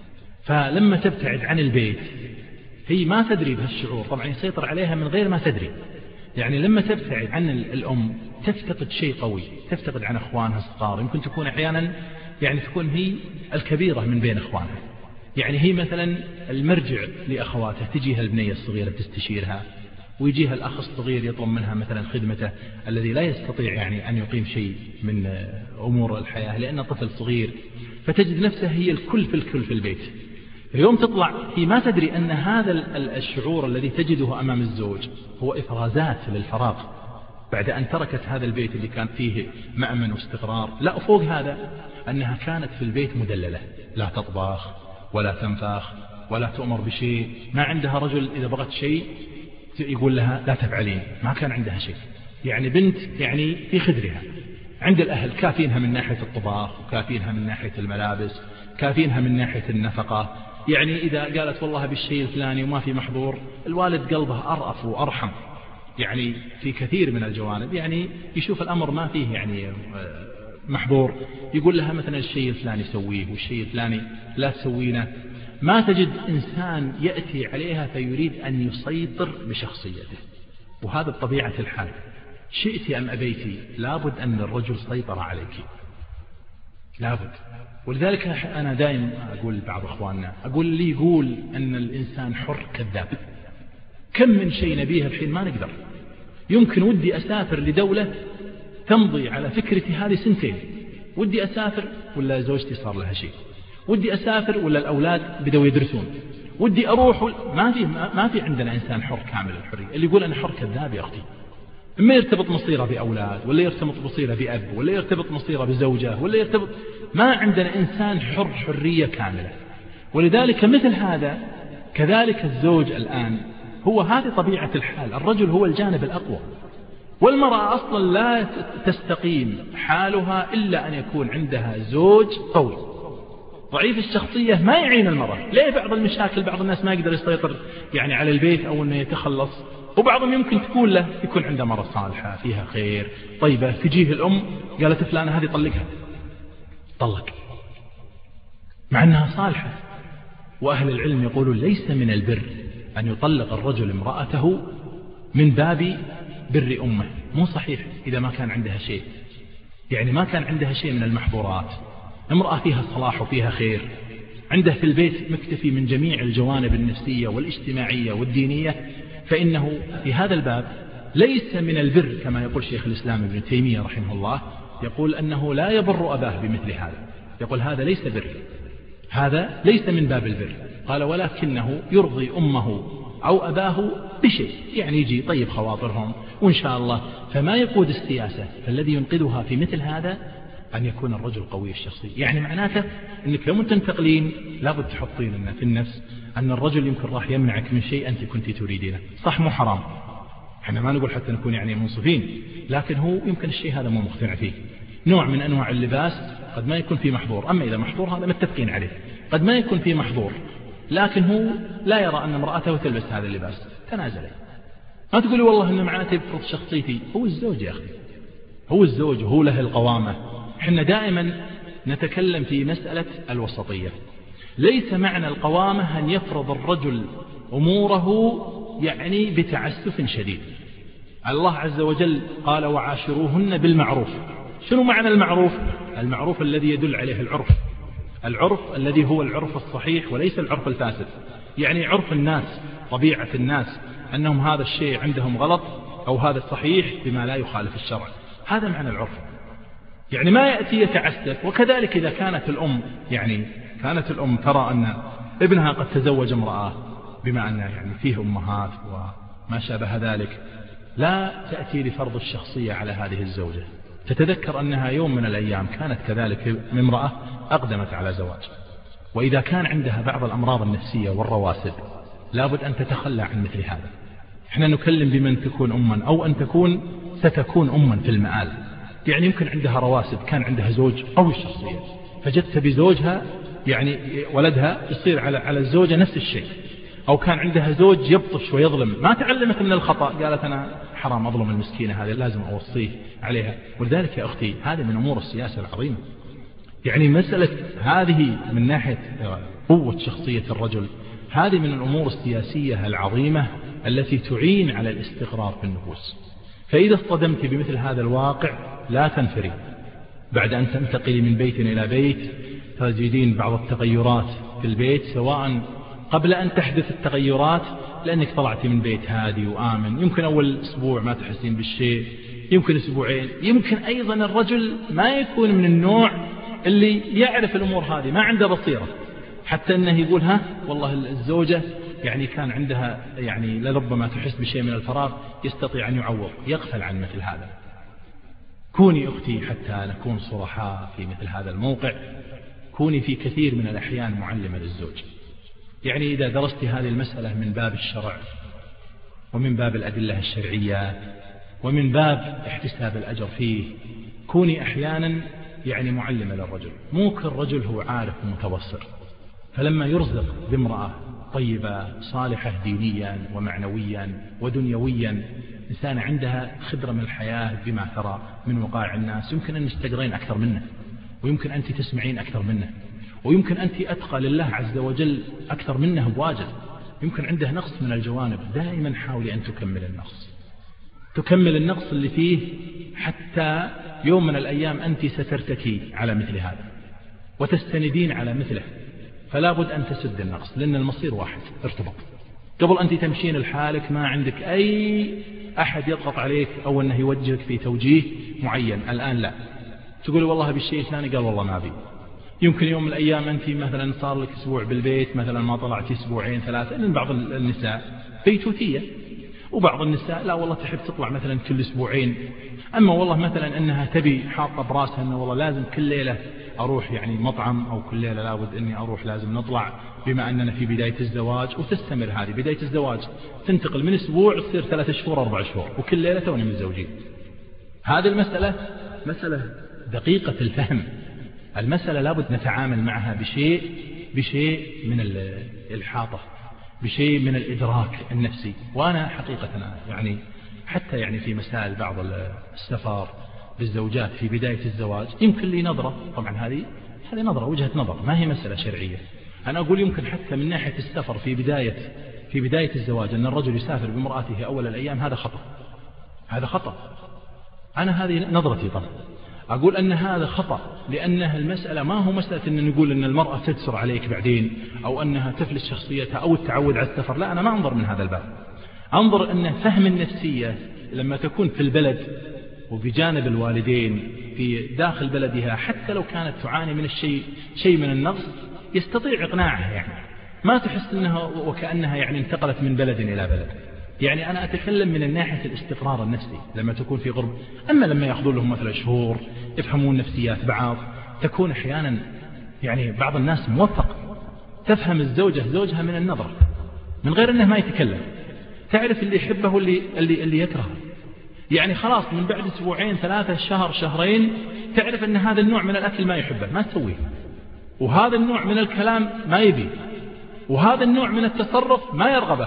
فلما تبتعد عن البيت هي ما تدري بهالشعور، طبعا يسيطر عليها من غير ما تدري، يعني لما تبتعد عن الأم تفتقد شيء قوي، تفتقد عن أخوانها الصغار، يمكن تكون أحيانا يعني تكون هي الكبيرة من بين أخوانها، يعني هي مثلا المرجع لأخواتها، تجيها البنية الصغيرة تستشيرها، ويجيها الأخ الصغير يطلب منها مثلا خدمته الذي لا يستطيع يعني أن يقيم شيء من أمور الحياة لأنه طفل صغير، فتجد نفسها هي الكل في الكل في البيت. اليوم تطلع هي ما تدري أن هذا الشعور الذي تجده أمام الزوج هو إفرازات للفراغ بعد أن تركت هذا البيت اللي كان فيه مأمن واستقرار. لا، فوق هذا أنها كانت في البيت مدللة، لا تطبخ ولا تنفخ ولا تؤمر بشيء، ما عندها رجل إذا بغت شيء يقول لها لا تفعلين، ما كان عندها شيء، يعني بنت يعني في خدرها، عند الأهل كافينها من ناحية الطباخ، وكافينها من ناحية الملابس، كافينها من ناحية النفقة، يعني إذا قالت والله بالشيء الفلاني وما في محظور، الوالد قلبه أرأف وأرحم يعني في كثير من الجوانب، يعني يشوف الأمر ما فيه يعني محظور، يقول لها مثلا الشيء الفلاني سويه والشيء الفلاني لا تسوينه. ما تجد إنسان يأتي عليها فيريد أن يسيطر بشخصيته، وهذا بطبيعة الحال، شئت أم أبيتي لابد أن الرجل سيطر عليك، لابد. ولذلك أنا دائما أقول لبعض أخواننا، أقول لي يقول أن الإنسان حر كذاب، كم من شيء نبيه الحين ما نقدر، يمكن ودي أسافر لدولة تمضي على فكرتي هذه سنتين، ودي أسافر ولا زوجتي صار لها شيء، ودي أسافر ولا الأولاد بدوا يدرسون، ودي أروح ما في عندنا إنسان حر كامل الحرية. اللي يقول أنا حر كذاب يا أختي، إما يرتبط مصيره بأولاد، ولا يرتبط مصيره بأب، ولا يرتبط مصيره بزوجة، ولا يرتبط، ما عندنا إنسان حر حرية كاملة. ولذلك مثل هذا كذلك الزوج الآن هو هذه طبيعة الحال، الرجل هو الجانب الأقوى، والمرأة أصلا لا تستقيم حالها إلا أن يكون عندها زوج قوي. ضعيف الشخصية ما يعين المرأة. ليه بعض المشاكل بعض الناس ما يقدر يسيطر يعني على البيت أو أنه يتخلص، وبعضهم يمكن تكون له يكون عنده مرأة صالحة فيها خير طيبة، تجيه الأم قالت فلانة هذه طلقها، طلق مع أنها صالحة. وأهل العلم يقولون ليس من البر أن يطلق الرجل امرأته من باب بر أمه، مو صحيح إذا ما كان عندها شيء، يعني ما كان عندها شيء من المحظورات، امرأة فيها صلاح وفيها خير، عنده في البيت مكتفي من جميع الجوانب النفسية والاجتماعية والدينية، فإنه في هذا الباب ليس من البر كما يقول شيخ الإسلام ابن تيمية رحمه الله، يقول أنه لا يبر أباه بمثل هذا، يقول هذا ليس بر، هذا ليس من باب البر. قال ولكنه يرضي أمه أو أباه بشيء، يعني يجي طيب خواطرهم وإن شاء الله، فما يقود السياسة. فالذي ينقذها في مثل هذا أن يكون الرجل قوي الشخصية. يعني معناته أنك يوم تنتقلين لابد تحطين في النفس أن الرجل يمكن راح يمنعك من شيء أنت كنت تريدينه، صح مو حرام، احنا ما نقول حتى نكون يعني منصفين، لكن هو يمكن الشيء هذا مو مقتنع فيه. نوع من أنواع اللباس قد ما يكون فيه محظور، أما إذا محظور هذا متفقين عليه، قد ما يكون فيه محظور لكن هو لا يرى أن امرأته تلبس هذا اللباس، تنازلي. ما تقولي والله أنه معناته يفرض شخصيتي، هو الزوج يا أخي، هو الزوج وهو له القوامة. احنا دائما نتكلم في مسألة الوسطية، ليس معنى القوامة أن يفرض الرجل أموره يعني بتعسف شديد. الله عز وجل قال وعاشروهن بالمعروف. شنو معنى المعروف؟ المعروف الذي يدل عليه العرف، العرف الذي هو العرف الصحيح وليس العرف الفاسد. يعني عرف الناس، طبيعة الناس أنهم هذا الشيء عندهم غلط أو هذا صحيح بما لا يخالف الشرع، هذا معنى العرف. يعني ما يأتي يتعسف. وكذلك إذا كانت الأم، يعني كانت الأم ترى أن ابنها قد تزوج امرأة، بما أن يعني فيه أمهات وما شابه ذلك، لا تأتي لفرض الشخصية على هذه الزوجة، تتذكر أنها يوم من الأيام كانت كذلك امرأة أقدمت على زواج، وإذا كان عندها بعض الأمراض النفسية والرواسب لابد أن تتخلى عن مثل هذا. احنا نكلم بمن تكون أما أو أن ستكون أما في المآل. يعني يمكن عندها رواسب، كان عندها زوج قوي الشخصية، فجدت بزوجها يعني ولدها يصير على الزوجة نفس الشيء، أو كان عندها زوج يبطش ويظلم، ما تعلمت من الخطأ، قالت أنا حرام أظلم المسكينة هذه، لازم أوصيه عليها. ولذلك يا أختي هذه من أمور السياسة العظيمة. يعني مسألة هذه من ناحية قوة شخصية الرجل، هذه من الأمور السياسية العظيمة التي تعين على الاستقرار في النفوس. فإذا اصطدمت بمثل هذا الواقع لا تنفري، بعد أن تنتقلي من بيت إلى بيت تجدين بعض التغيرات في البيت، سواء قبل أن تحدث التغيرات لأنك طلعت من بيت هادي وآمن، يمكن أول أسبوع ما تحسين بالشيء، يمكن أسبوعين، يمكن أيضا الرجل ما يكون من النوع اللي يعرف الأمور هذه، ما عنده بصيرة حتى أنه يقول ها والله الزوجة يعني كان عندها يعني لربما تحس بشيء من الفراغ يستطيع أن يعوض، يغفل عن مثل هذا. كوني أختي حتى نكون صرحاء في مثل هذا الموقع، كوني في كثير من الأحيان معلمة للزوج. يعني إذا درست هذه المسألة من باب الشرع ومن باب الأدلة الشرعية ومن باب احتساب الأجر فيه، كوني أحيانا يعني معلمة للرجل. مو كل رجل هو عارف ومتبصر، فلما يرزق بامرأة طيبة صالحة دينيا ومعنويا ودنيويا، إنسان عندها خبرة من الحياة بما ترى من وقائع الناس، يمكن أن تستقرين أكثر منه، ويمكن أنت تسمعين أكثر منه، ويمكن أنت أتقى لله عز وجل أكثر منه بواجد. يمكن عنده نقص من الجوانب، دائما حاولي أن تكمل النقص اللي فيه، حتى يوم من الأيام أنت سترتكي على مثل هذا وتستندين على مثله، فلا بد أن تسد النقص، لأن المصير واحد ارتبط. قبل أنت تمشين لحالك ما عندك أي أحد يضغط عليك أو أنه يوجهك في توجيه معين، الآن لا تقول والله بالشيء الثاني قال والله ما بي. يمكن يوم من الأيام أنت مثلا صار لك أسبوع بالبيت، مثلا ما طلعتي أسبوعين ثلاثة، لأن بعض النساء بيتوتية، وبعض النساء لا والله تحب تطلع مثلا كل أسبوعين. أما والله مثلا أنها تبي حاطة براسها أنه والله لازم كل ليلة أروح يعني مطعم، أو كل ليلة لابد أني أروح لازم نطلع، بما أننا في بداية الزواج، وتستمر هذه بداية الزواج تنتقل من أسبوع تصير 3 شهور 4 شهور، وكل ليلة توني متزوجين. هذه المسألة مسألة دقيقة الفهم، المسألة لابد نتعامل معها بشيء من الإحاطة، بشيء من الإدراك النفسي. وأنا حقيقة يعني حتى يعني في مسائل بعض السفر بالزوجات في بداية الزواج يمكن لي نظرة، طبعا هذه نظرة، وجهة نظر، ما هي مسألة شرعية. أنا أقول يمكن حتى من ناحية السفر في بداية الزواج أن الرجل يسافر بامرأته أول الأيام، هذا خطأ. أنا هذه نظرتي طبعا. أقول أن هذا خطأ، لأنها المسألة ما هو مسألة أن نقول أن المرأة تدسر عليك بعدين أو أنها تفلس شخصيتها أو التعود على السفر. لا، أنا ما أنظر من هذا الباب، أنظر أن فهم النفسية لما تكون في البلد وبجانب الوالدين في داخل بلدها، حتى لو كانت تعاني من شيء من النقص، يستطيع إقناعها. يعني ما تحس أنها وكأنها يعني انتقلت من بلد إلى بلد. يعني أنا أتكلم من الناحية الاستقرار النفسي لما تكون في غرب. أما لما يأخذون لهم مثلا شهور يفهمون نفسيات بعض، تكون أحيانا يعني بعض الناس موفق تفهم زوجها من النظر من غير أنه ما يتكلم، تعرف اللي يحبه واللي يكرهه. يعني خلاص من بعد أسبوعين 3 شهر شهرين تعرف أن هذا النوع من الأكل ما يحبه ما تسويه، وهذا النوع من الكلام ما يبي، وهذا النوع من التصرف ما يرغبه.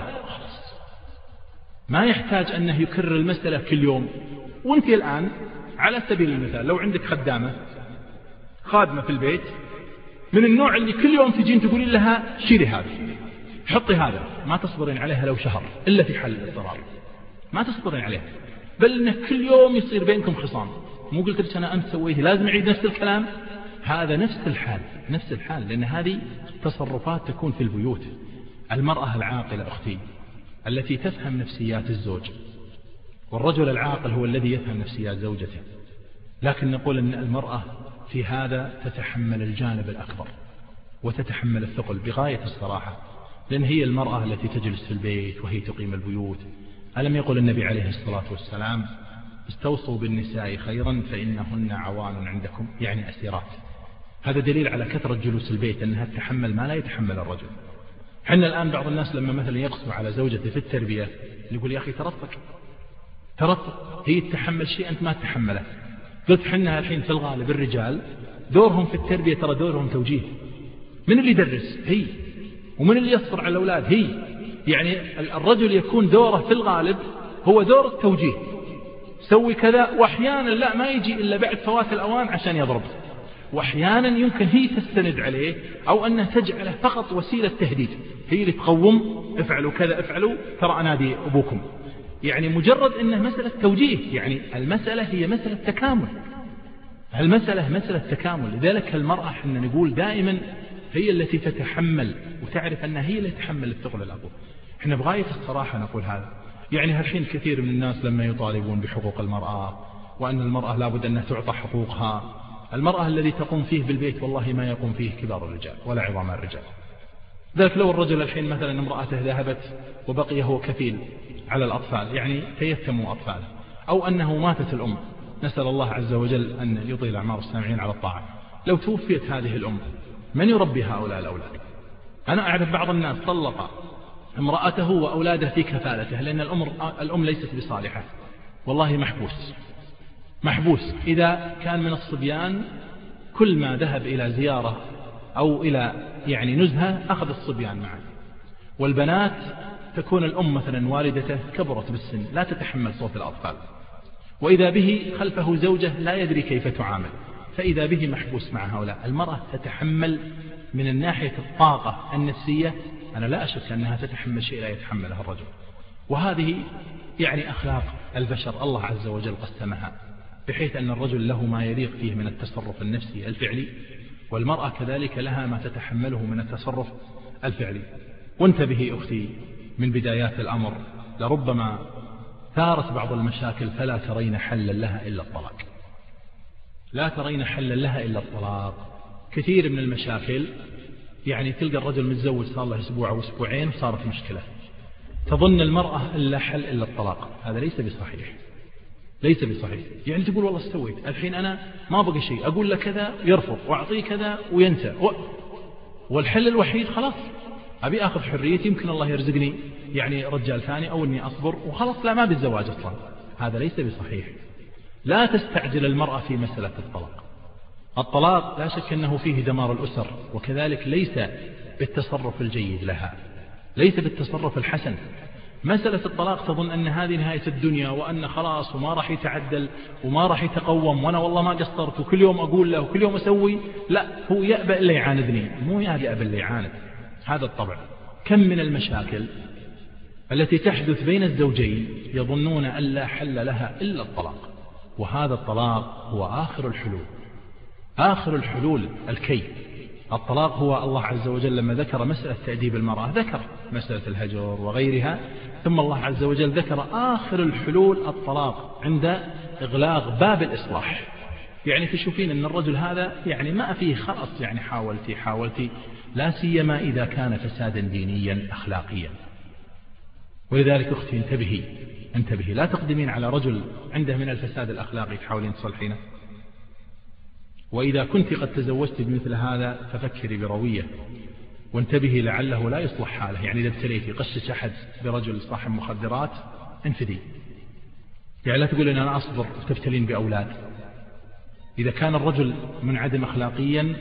ما يحتاج أنه يكرر المسألة كل يوم. وانت الآن على سبيل المثال لو عندك خادمة في البيت من النوع اللي كل يوم تجين تقولين لها شيلي هذا حطي هذا، ما تصبرين عليها لو شهر إلا في حل الاضطرار، ما تصبرين عليها، بل إنه كل يوم يصير بينكم خصام. مو قلت لك أنا أنت سويتي لازم أعيد نفس الكلام. هذا نفس الحال لأن هذه تصرفات تكون في البيوت. المرأة العاقلة أختي التي تفهم نفسيات الزوج، والرجل العاقل هو الذي يفهم نفسيات زوجته، لكن نقول أن المرأة في هذا تتحمل الجانب الأكبر وتتحمل الثقل بغاية الصراحة، لأن هي المرأة التي تجلس في البيت وهي تقيم البيوت. ألم يقول النبي عليه الصلاة والسلام استوصوا بالنساء خيرا فإنهن عوان عندكم، يعني أسيرات. هذا دليل على كثرة جلوس البيت أنها تتحمل ما لا يتحمل الرجل. حنا الآن بعض الناس لما مثلا يقسو على زوجته في التربية يقول يا أخي ترفق هي تتحمل شيء أنت ما تتحمله. قلت حنا الحين في الغالب الرجال دورهم في التربية ترى دورهم توجيه. من اللي يدرس؟ هي. ومن اللي يصبر على الأولاد؟ هي. يعني الرجل يكون دوره في الغالب هو دور التوجيه، سوي كذا، وأحيانا لا ما يجي إلا بعد فوات الأوان عشان يضرب، وأحيانا يمكن هي تستند عليه أو أنها تجعله فقط وسيلة تهديد، هي اللي تقوم افعلوا كذا افعلوا ترى أنادي أبوكم. يعني مجرد أنه مسألة توجيه، يعني المسألة هي مسألة تكامل، المسألة مسألة تكامل. لذلك المرأة حنا نقول دائما هي التي تتحمل وتعرف أنها هي اللي تتحمل الثقل الأبو. احنا بغاية الصراحة نقول هذا. يعني الحين كثير من الناس لما يطالبون بحقوق المرأة وأن المرأة لابد أنها تعطى حقوقها، المرأة الذي تقوم فيه بالبيت والله ما يقوم فيه كبار الرجال ولا عظام الرجال. ذلك لو الرجل الحين مثلا امرأته ذهبت وبقي هو كفيل على الأطفال، يعني تيتموا أطفاله، أو أنه ماتت الأم، نسأل الله عز وجل أن يطيل أعمار السامعين على الطاعة، لو توفيت هذه الأم من يربي هؤلاء الأولاد؟ أنا أعرف بعض الناس طلق امرأته وأولاده في كفالته لأن الأم ليست بصالحة، والله محبوس. إذا كان من الصبيان كل ما ذهب إلى زيارة أو إلى يعني نزهة أخذ الصبيان معه، والبنات تكون الأم مثلا والدته كبرت بالسن لا تتحمل صوت الأطفال، وإذا به خلفه زوجة لا يدري كيف تعامل، فإذا به محبوس مع هؤلاء. المرأة تتحمل من الناحية الطاقة النفسية، أنا لا أشك أنها تتحمل شيء لا يتحمله الرجل، وهذه يعني أخلاق البشر الله عز وجل قسمها، بحيث أن الرجل له ما يليق فيه من التصرف النفسي الفعلي، والمرأة كذلك لها ما تتحمله من التصرف الفعلي. وانتبهي أختي من بدايات الأمر، لربما ثارت بعض المشاكل فلا ترين حلا لها إلا الطلاق، لا ترين حلا لها إلا الطلاق. كثير من المشاكل يعني تلقى الرجل متزوج صار له أسبوع أو أسبوعين وصارت مشكلة، تظن المرأة إلا حل إلا الطلاق. هذا ليس بصحيح. يعني تقول والله استويت الحين أنا ما بقى شيء، أقول له كذا يرفض وأعطيه كذا وينسى والحل الوحيد خلاص أبي أخذ حريتي، يمكن الله يرزقني يعني رجال ثاني أو أني أصبر وخلاص، لا ما بالزواج أصلا. هذا ليس بصحيح. لا تستعجل المرأة في مسألة الطلاق لا شك أنه فيه دمار الأسر، وكذلك ليس بالتصرف الجيد لها، ليس بالتصرف الحسن. مسألة الطلاق تظن أن هذه نهاية الدنيا وأن خلاص وما راح يتعدل وما راح يتقوم، وأنا والله ما قصرت وكل يوم أقول له وكل يوم أسوي. لا، هو يأبى إلا يعاندني، مو يأبى إلا يعاند. هذا الطبع. كم من المشاكل التي تحدث بين الزوجين يظنون أن لا حل لها إلا الطلاق، وهذا الطلاق هو آخر الحلول. آخر الحلول الكي. الطلاق هو الله عز وجل لما ذكر مسألة تأديب المرأة ذكر مسألة الهجر وغيرها، ثم الله عز وجل ذكر آخر الحلول الطلاق عند إغلاق باب الإصلاح. يعني تشوفين أن الرجل هذا يعني ما فيه خلص، يعني حاولتي لا سيما إذا كان فسادا دينيا أخلاقيا. ولذلك أختي انتبهي لا تقدمين على رجل عنده من الفساد الأخلاقي تحاولين تصلحينه. وإذا كنت قد تزوجت بمثل هذا ففكري بروية وانتبهي لعله لا يصلح حاله. يعني إذا ابتليتي قشش أحد برجل صاحب مخدرات انفدي، يعني لا تقول إن أنا أصبر وتبتلين بأولاد. إذا كان الرجل منعدم أخلاقيا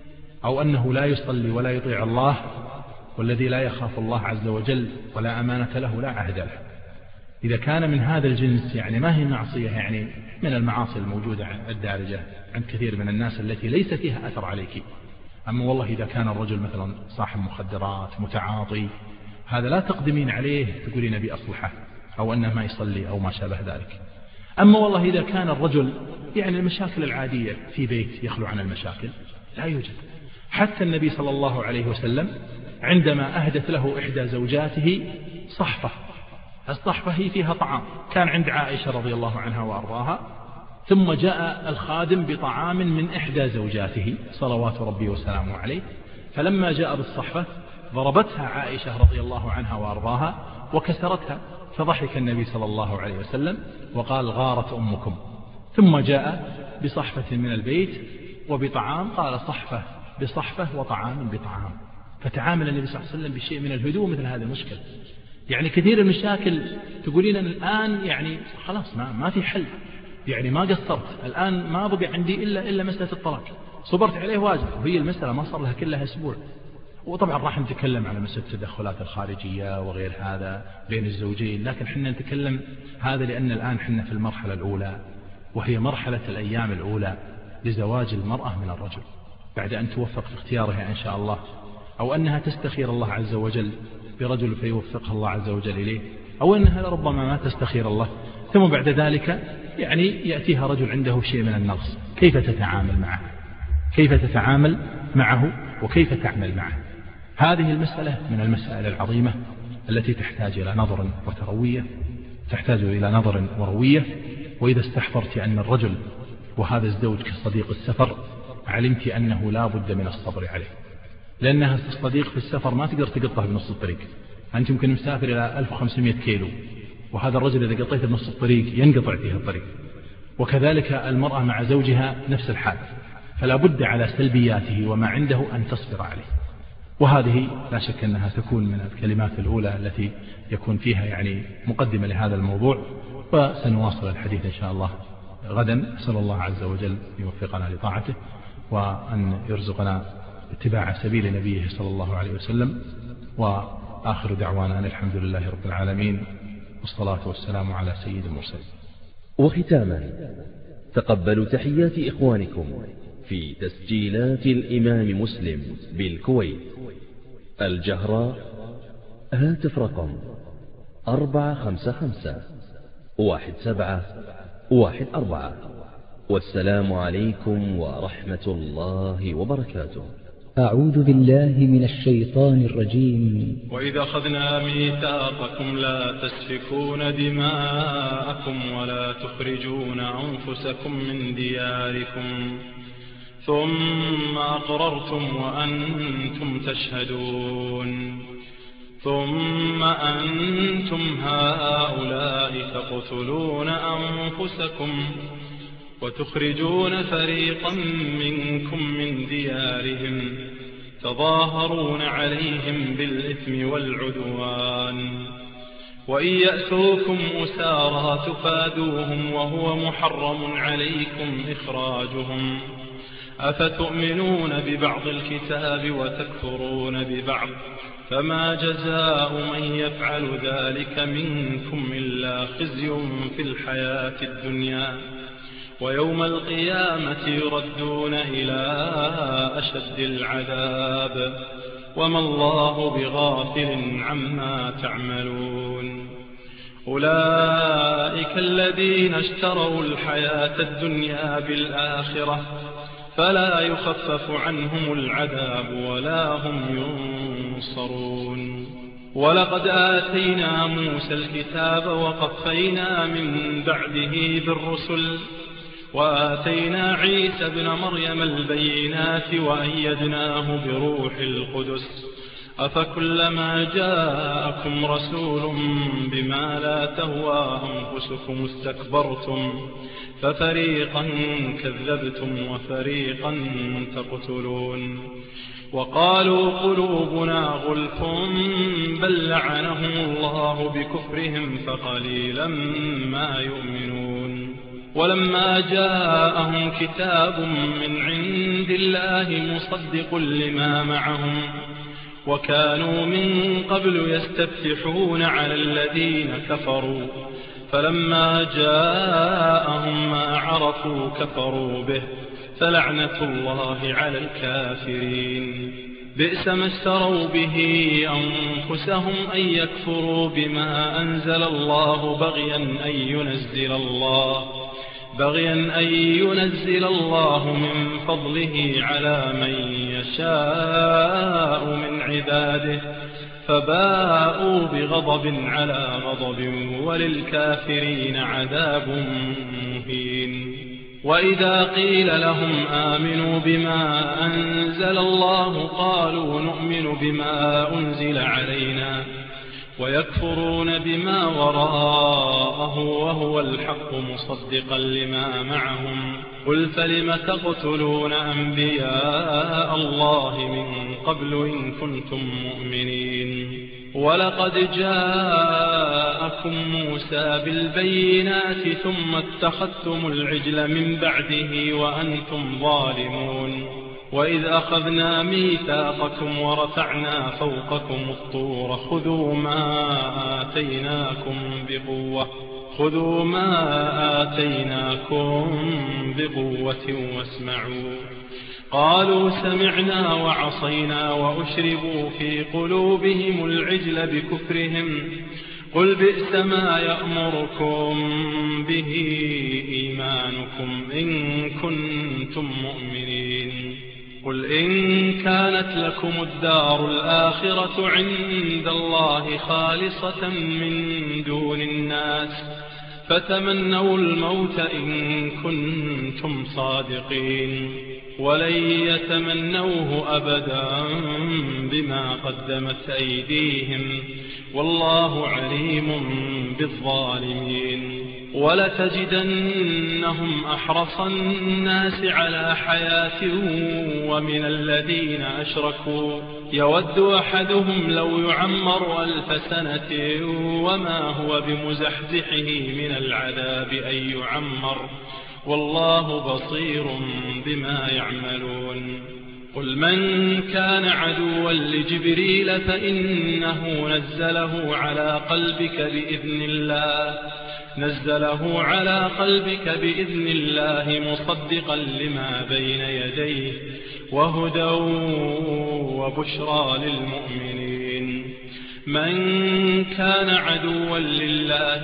أو أنه لا يصلي ولا يطيع الله، والذي لا يخاف الله عز وجل ولا أمانة له لا عهد له، إذا كان من هذا الجنس يعني ما هي معصية، يعني من المعاصي الموجودة الدارجة عند كثير من الناس التي ليس فيها أثر عليك. أما والله إذا كان الرجل مثلا صاحب مخدرات متعاطي، هذا لا تقدمين عليه تقولين بأصلحه أو أنه ما يصلي أو ما شابه ذلك. أما والله إذا كان الرجل يعني المشاكل العادية في بيت يخلو عن المشاكل لا يوجد. حتى النبي صلى الله عليه وسلم عندما أهدت له إحدى زوجاته صحفة، الصحفة هي فيها طعام، كان عند عائشة رضي الله عنها وأرضاها، ثم جاء الخادم بطعام من إحدى زوجاته صلوات ربي وسلامه عليه، فلما جاء بالصحفة ضربتها عائشة رضي الله عنها وأرضاها وكسرتها، فضحك النبي صلى الله عليه وسلم وقال غارت أمكم. ثم جاء بصحفة من البيت وبطعام، قال صحفة بصحفة وطعام بطعام. فتعامل النبي صلى الله عليه وسلم بشيء من الهدوء مثل هذه المشكلة. يعني كثير المشاكل تقولين الآن يعني خلاص ما في حل، يعني ما قصرت الآن ما بقى عندي إلا مسألة الطلاق، صبرت عليه واجب، وهي المسألة ما صار لها كلها أسبوع. وطبعا راح نتكلم على مسألة التدخلات الخارجية وغير هذا بين الزوجين، لكن حنا نتكلم هذا لأن الآن حنا في المرحلة الأولى، وهي مرحلة الأيام الأولى لزواج المرأة من الرجل، بعد أن توفق في اختيارها إن شاء الله، أو أنها تستخير الله عز وجل برجل فيوفقها الله عز وجل إليه، أو أنها ربما ما تستخير الله، ثم بعد ذلك يعني يأتيها رجل عنده شيء من النقص. كيف تتعامل معه؟ كيف تتعامل معه وكيف تعمل معه؟ هذه المسألة من المسائل العظيمة التي تحتاج إلى نظر وتروية، تحتاج إلى نظر وروية. وإذا استحضرت أن الرجل وهذا الزوج كصديق السفر، علمت أنه لا بد من الصبر عليه، لأنها الصديق في السفر ما تقدر تقطه بنص الطريق. أنت يمكن مسافر إلى 1500 كيلو، وهذا الرجل إذا قطيته بنص الطريق ينقطع فيها الطريق. وكذلك المرأة مع زوجها نفس الحال، فلا بد على سلبياته وما عنده أن تصبر عليه. وهذه لا شك أنها تكون من الكلمات الأولى التي يكون فيها يعني مقدمة لهذا الموضوع، وسنواصل الحديث إن شاء الله غدا. أسأل الله عز وجل يوفقنا لطاعته وأن يرزقنا اتباع سبيل نبيه صلى الله عليه وسلم. وآخر دعوانا أن الحمد لله رب العالمين، والصلاة والسلام على سيد المرسلين. وختاما، تقبلوا تحيات إخوانكم في تسجيلات الإمام مسلم بالكويت، الجهراء، هاتف رقم 455-1714. والسلام عليكم ورحمة الله وبركاته. أعوذ بالله من الشيطان الرجيم. وإذا أخذنا ميثاقكم لا تسفكون دماءكم ولا تخرجون أنفسكم من دياركم ثم أقررتم وأنتم تشهدون، ثم أنتم هؤلاء تقتلون أنفسكم وتخرجون فريقا منكم من ديارهم تظاهرون عليهم بالإثم والعدوان، وإن يأتوكم أسارى تفادوهم وهو محرم عليكم إخراجهم، أفتؤمنون ببعض الكتاب وتكفرون ببعض، فما جزاء من يفعل ذلك منكم إلا خزي في الحياة الدنيا، ويوم القيامة يردون إلى أشد العذاب، وما الله بغافل عما تعملون. أولئك الذين اشتروا الحياة الدنيا بالآخرة فلا يخفف عنهم العذاب ولا هم ينصرون. ولقد آتينا موسى الكتاب وقفينا من بعده بالرسل وآتينا عيسى ابن مريم البينات وأيدناه بروح القدس أفكلما جاءكم رسول بما لا تهوى أنفسكم استكبرتم ففريقا كذبتم وفريقا تقتلون. وقالوا قلوبنا غلف بل لعنهم الله بكفرهم فقليلا ما يؤمنون. ولما جاءهم كتاب من عند الله مصدق لما معهم وكانوا من قبل يستفتحون على الذين كفروا فلما جاءهم ما عرفوا كفروا به فلعنة الله على الكافرين. بئس ما اشتروا به أنفسهم أن يكفروا بما أنزل الله بغيا أن ينزل الله من فضله على من يشاء من عباده فباءوا بغضب على غضب وللكافرين عذاب مهين. وإذا قيل لهم آمنوا بما أنزل الله قالوا نؤمن بما أنزل علينا ويكفرون بما وراءه وهو الحق مصدقا لما معهم قل فلم تقتلون أنبياء الله من قبل إن كنتم مؤمنين. ولقد جاءكم موسى بالبينات ثم اتخذتم العجل من بعده وأنتم ظالمون. وإذ أخذنا ميثاقكم ورفعنا فوقكم الطور خذوا ما آتيناكم بقوة واسمعوا. قالوا سمعنا وعصينا وأشربوا في قلوبهم العجل بكفرهم قل بئس ما يأمركم به إيمانكم إن كنتم مؤمنين. قل إن كانت لكم الدار الآخرة عند الله خالصة من دون الناس فتمنوا الموت إن كنتم صادقين ولن يتمنوه أبدا بما قدمت أيديهم والله عليم بالظالمين. ولتجدنهم أحرص الناس على حياة ومن الذين أشركوا يود أحدهم لو يعمر 1000 سنة وما هو بمزحزحه من العذاب أن يعمر والله بصير بما يعملون. قل من كان عدوا لجبريل فإنه نزله على قلبك بإذن الله مصدقا لما بين يديه وهدى وبشرى للمؤمنين. من كان عدوا لله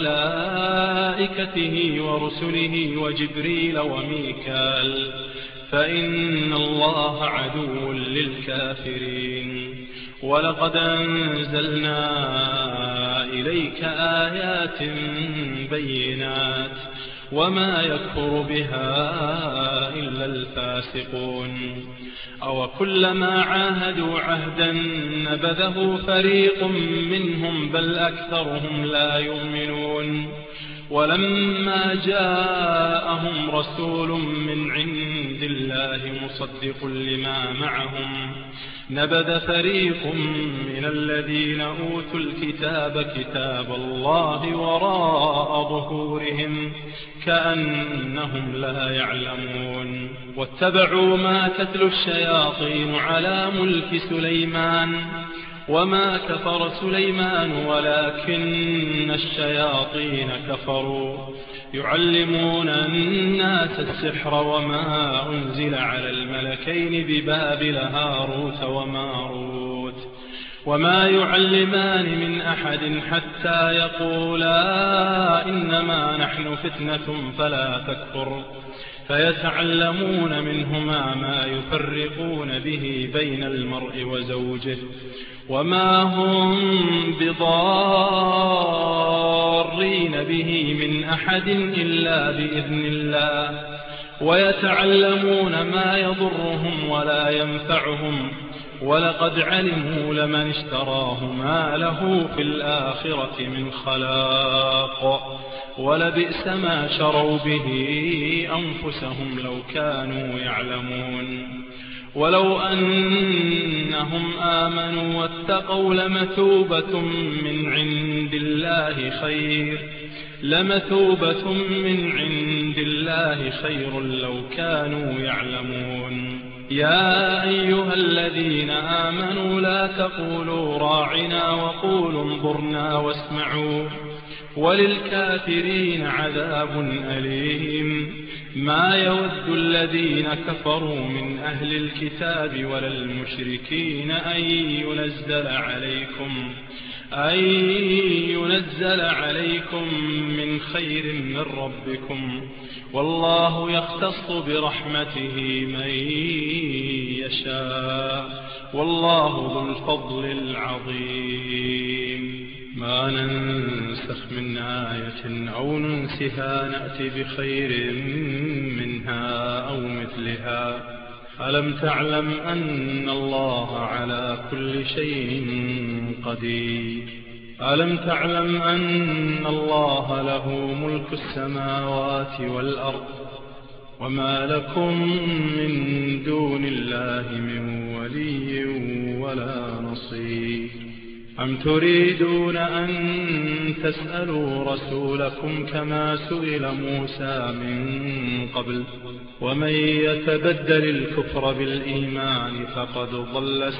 وملائكته ورسله وجبريل وميكال فإن الله عدو للكافرين. ولقد أنزلنا إليك آيات بينات وما يكفر بها إلا الفاسقون. أو كلما عاهدوا عهدا نبذه فريق منهم بل أكثرهم لا يؤمنون. ولما جاءهم رسول من عند الله مصدق لما معهم نبذ فريق من الذين أوتوا الكتاب كتاب الله وراء ظهورهم كأنهم لا يعلمون. واتبعوا ما تتلو الشياطين على ملك سليمان وما كفر سليمان ولكن الشياطين كفروا يعلمون الناس السحر وما أنزل على الملكين ببابل هاروت وماروت وما يعلمان من أحد حتى يقولا إنما نحن فتنة فلا تكفر فيتعلمون منهما ما يفرقون به بين المرء وزوجه وما هم بضارين به من أحد إلا بإذن الله ويتعلمون ما يضرهم ولا ينفعهم ولقد علموا لمن اشتراه ما له في الآخرة من خلاق ولبئس ما شروا به أنفسهم لو كانوا يعلمون ولو أنهم آمنوا واتقوا لمثوبة من عند الله خير لو كانوا يعلمون يا أيها الذين آمنوا لا تقولوا راعنا وقولوا انظرنا واسمعوا وللكافرين عذاب أليم ما يود الذين كفروا من أهل الكتاب ولا المشركين أن ينزل عليكم من خير من ربكم والله يختص برحمته من يشاء والله ذو الفضل العظيم ما ننسخ من آية أو ننسها نأتي بخير منها أو مثلها ألم تعلم أن الله على كل شيء قدير ألم تعلم أن الله له ملك السماوات والأرض وما لكم من دون الله من ولي ولا نصير أم تريدون أن تسألوا رسولكم كما سئل موسى من قبل ومن يتبدل الكفر بالإيمان فقد ضل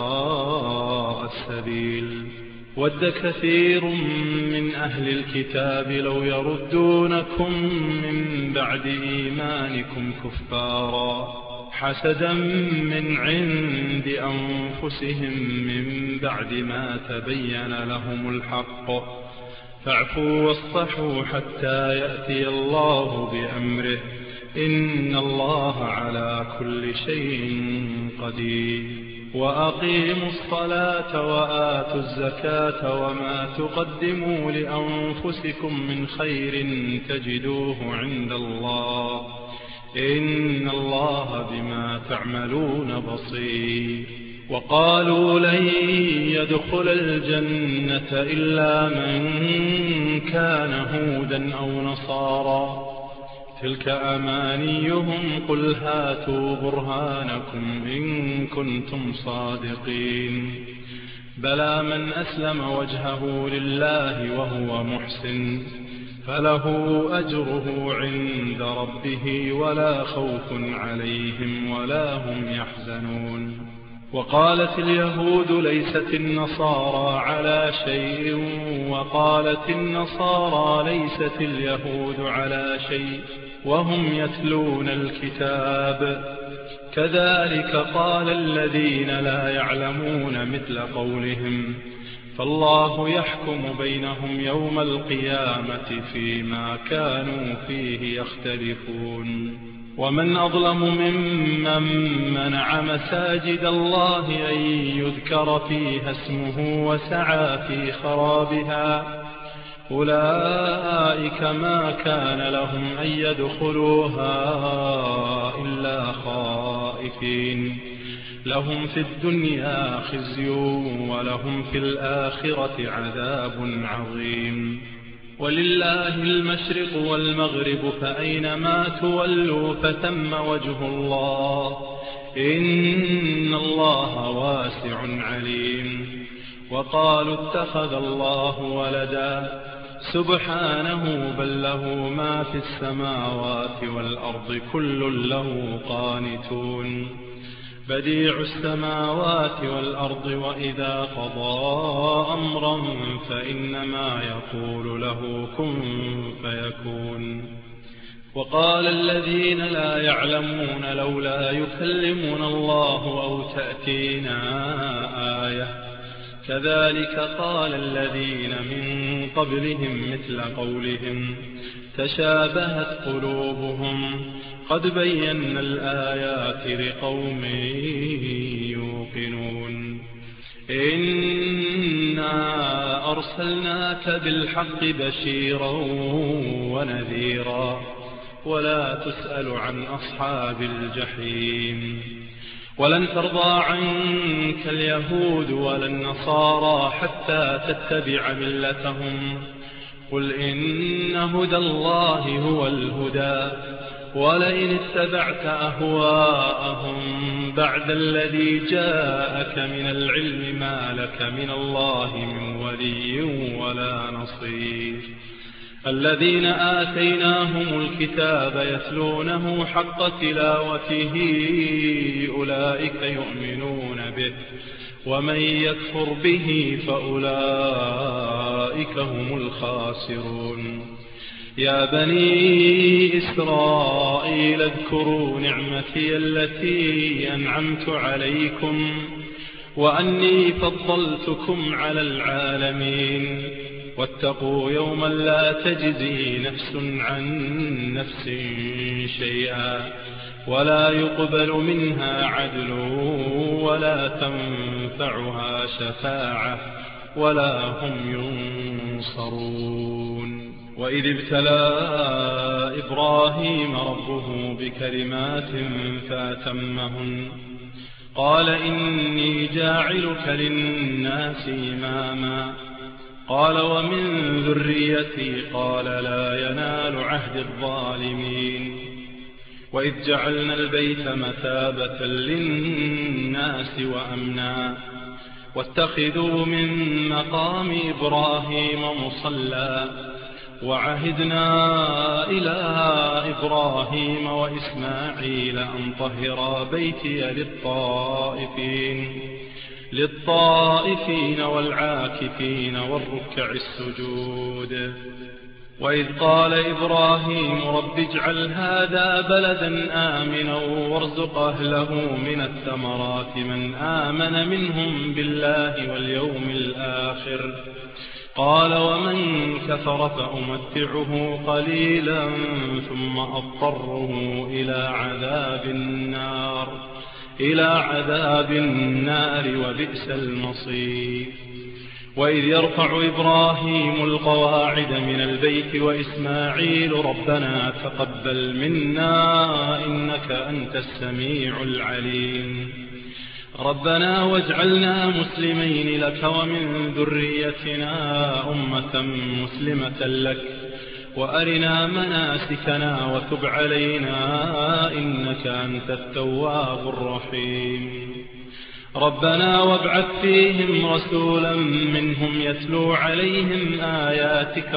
سواء السبيل ود كثير من أهل الكتاب لو يردونكم من بعد إيمانكم كفارا حسدا من عند أنفسهم من بعد ما تبين لهم الحق فاعفوا واصفحوا حتى يأتي الله بأمره إن الله على كل شيء قدير وأقيموا الصلاة وآتوا الزكاة وما تقدموا لأنفسكم من خير تجدوه عند الله إن الله بما تعملون بصير وقالوا لن يدخل الجنة إلا من كان هودا أو نصارى تلك أمانيهم قل هاتوا برهانكم إن كنتم صادقين بلى من أسلم وجهه لله وهو محسن فله أجره عند ربه ولا خوف عليهم ولا هم يحزنون وقالت اليهود ليست النصارى على شيء وقالت النصارى ليست اليهود على شيء وهم يتلون الكتاب كذلك قال الذين لا يعلمون مثل قولهم فالله يحكم بينهم يوم القيامة فيما كانوا فيه يختلفون ومن أظلم ممن منع مساجد الله أن يذكر فيها اسمه وسعى في خرابها أولئك ما كان لهم أن يدخلوها إلا خائفين لهم في الدنيا خزي ولهم في الآخرة عذاب عظيم ولله المشرق والمغرب فأينما تولوا فثم وجه الله إن الله واسع عليم وقالوا اتخذ الله ولدا سبحانه بل له ما في السماوات والأرض كل له قانتون بديع السماوات والأرض وإذا قضى أمرا فإنما يقول له كن فيكون وقال الذين لا يعلمون لولا يكلمنا الله أو تأتينا آية كذلك قال الذين من قبلهم مثل قولهم تشابهت قلوبهم قد بينا الآيات لقوم يوقنون إنا أرسلناك بالحق بشيرا ونذيرا ولا تسأل عن أصحاب الجحيم ولن ترضى عنك اليهود ولا النصارى حتى تتبع ملتهم قل إن هدى الله هو الهدى ولئن اتبعت أهواءهم بعد الذي جاءك من العلم ما لك من الله من ولي ولا نصير الذين آتيناهم الكتاب يتلونه حق تلاوته أولئك يؤمنون به ومن يكفر به فأولئك هم الخاسرون يا بني إسرائيل اذكروا نعمتي التي أنعمت عليكم وأني فضلتكم على العالمين واتقوا يوما لا تجزي نفس عن نفس شيئا ولا يقبل منها عدل ولا تنفعها شفاعة ولا هم ينصرون وإذ ابتلى إبراهيم ربه بكلمات فأتمهن قال إني جاعلك للناس إماما قال ومن ذريتي قال لا ينال عهد الظالمين وإذ جعلنا البيت مثابة للناس وأمنا واتخذوا من مقام إبراهيم مصلى وعهدنا إلى إبراهيم وإسماعيل أن طهرا بيتي للطائفين والعاكفين والركع السجود وإذ قال إبراهيم رب اجعل هذا بلدا آمنا وارزق أهله من الثمرات من آمن منهم بالله واليوم الآخر قال ومن كفر فأمتعه قليلا ثم أضطره إلى عذاب النار وبئس المصير وإذ يرفع إبراهيم القواعد من البيت وإسماعيل ربنا تقبل منا إنك أنت السميع العليم ربنا واجعلنا مسلمين لك ومن ذريتنا أمة مسلمة لك وأرنا مناسكنا وتب علينا إنك أنت التواب الرحيم ربنا وابعث فيهم رسولا منهم يتلو عليهم آياتك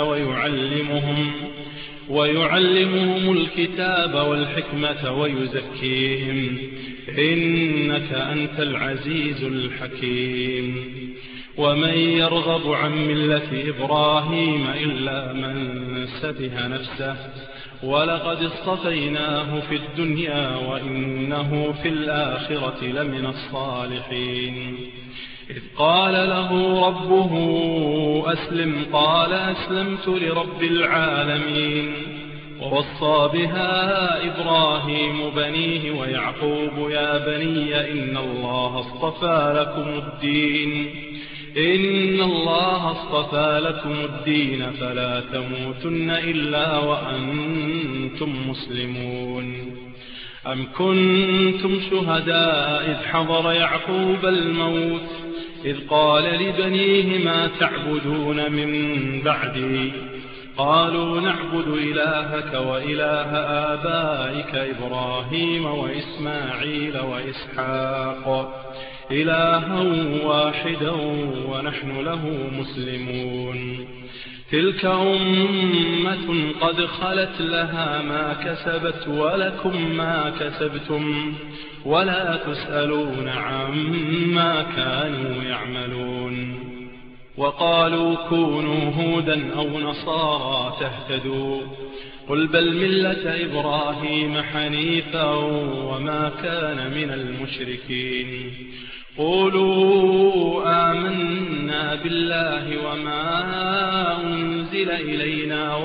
ويعلمهم الكتاب والحكمة ويزكيهم إنك أنت العزيز الحكيم ومن يرغب عن ملة إبراهيم إلا من سفه نفسه ولقد اصطفيناه في الدنيا وإنه في الآخرة لمن الصالحين إذ قال له ربه أسلم قال أسلمت لرب العالمين ووصى بها إبراهيم بنيه ويعقوب يا بني إن الله اصطفى لكم الدين فلا تموتن إلا وأنتم مسلمون أم كنتم شهداء إذ حضر يعقوب الموت إذ قال لبنيه ما تعبدون من بعدي قالوا نعبد إلهك وإله آبائك إبراهيم وإسماعيل وإسحاق إلها واحدا ونحن له مسلمون تلك أمة قد خلت لها ما كسبت ولكم ما كسبتم ولا تسألون عما كانوا يعملون وقالوا كونوا هودا أو نصارى تهتدوا قل بل ملة إبراهيم حنيفا وما كان من المشركين قولوا آمنا إلينا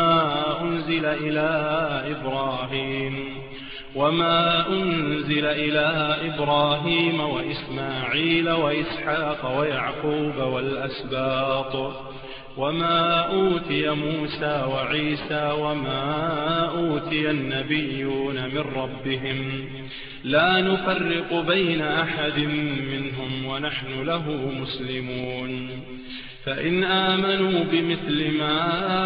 وما أنزل إلى إبراهيم وإسماعيل وإسحاق ويعقوب والأسباط وما أوتي موسى وعيسى وما أوتي النبيون من ربهم لا نفرق بين أحد منهم ونحن له مسلمون فإن آمنوا بمثل ما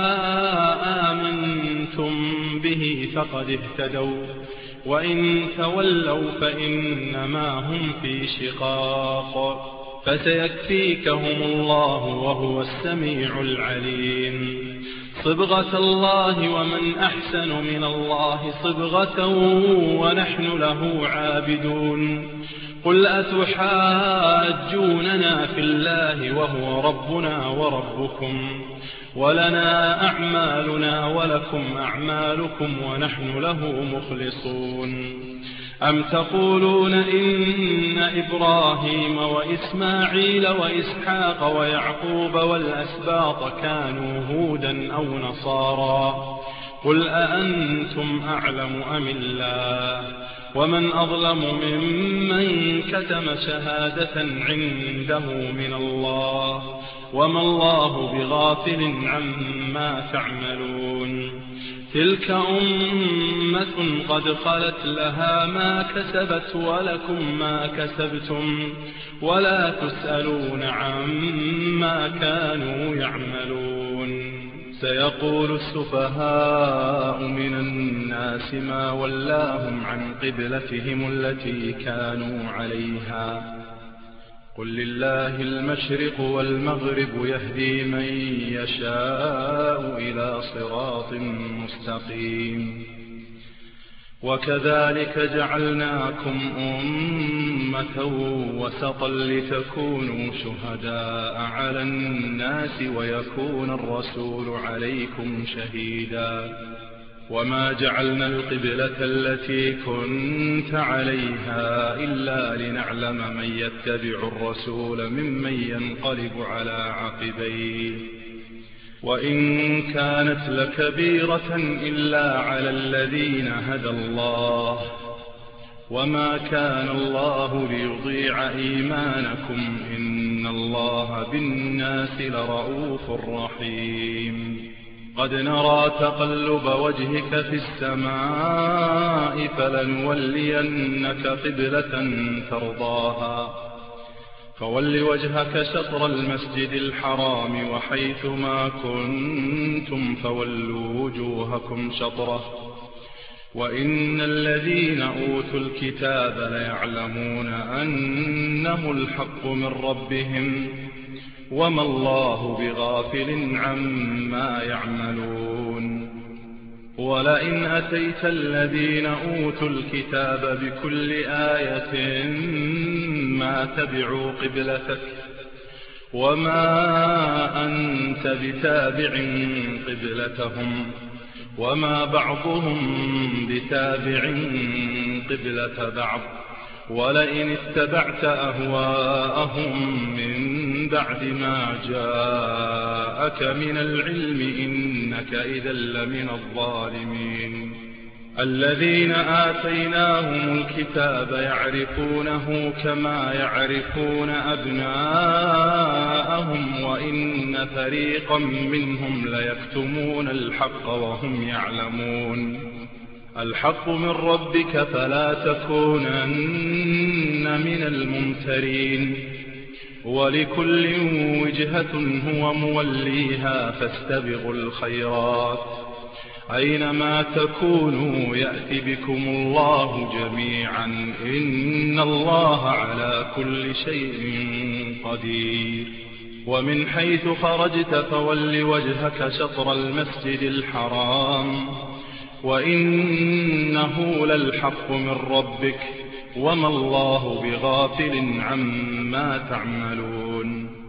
آمنتم به فقد اهتدوا وإن تولوا فإنما هم في شقاق فسيكفيكهم الله وهو السميع العليم صبغة الله ومن أحسن من الله صبغة ونحن له عابدون قل أتحاجوننا في الله وهو ربنا وربكم ولنا أعمالنا ولكم أعمالكم ونحن له مخلصون أم تقولون إن إبراهيم وإسماعيل وإسحاق ويعقوب والأسباط كانوا هودا أو نصارى قل أأنتم أعلم أم الله ومن أظلم ممن كتم شهادة عنده من الله وما الله بغافل عما تعملون تلك أمة قد خلت لها ما كسبت ولكم ما كسبتم ولا تسألون عما كانوا يعملون سيقول السفهاء من الناس ما ولاهم عن قبلتهم التي كانوا عليها قل لله المشرق والمغرب يهدي من يشاء إلى صراط مستقيم وكذلك جعلناكم أمة وسطا لتكونوا شهداء على الناس ويكون الرسول عليكم شهيدا وما جعلنا القبلة التي كنت عليها إلا لنعلم من يتبع الرسول ممن ينقلب على عقبيه وإن كانت لكبيرة إلا على الذين هدى الله وما كان الله ليضيع إيمانكم إن الله بالناس لرؤوف رحيم قد نرى تقلب وجهك في السماء فلنولينك قبلة ترضاها فول وجهك شطر المسجد الحرام وحيث ما كنتم فولوا وجوهكم شطره وإن الذين أوتوا الكتاب ليعلمون أنه الحق من ربهم وما الله بغافل عما يعملون ولئن أتيت الذين أوتوا الكتاب بكل آية ما تبعوا قبلتك وما أنت بتابع قبلتهم وما بعضهم بتابع قبلة بعض ولئن اتبعت أهواءهم من بعد ما جاءك من العلم إنك إذا لمن الظالمين الذين آتيناهم الكتاب يعرفونه كما يعرفون أبناءهم وإن فريقا منهم ليكتمون الحق وهم يعلمون الحق من ربك فلا تكونن من الممترين ولكل وجهة هو موليها فاستبقوا الخيرات أينما تكونوا يأتي بكم الله جميعا إن الله على كل شيء قدير ومن حيث خرجت فول وجهك شطر المسجد الحرام وإنه للحق من ربك وما الله بغافل عما تعملون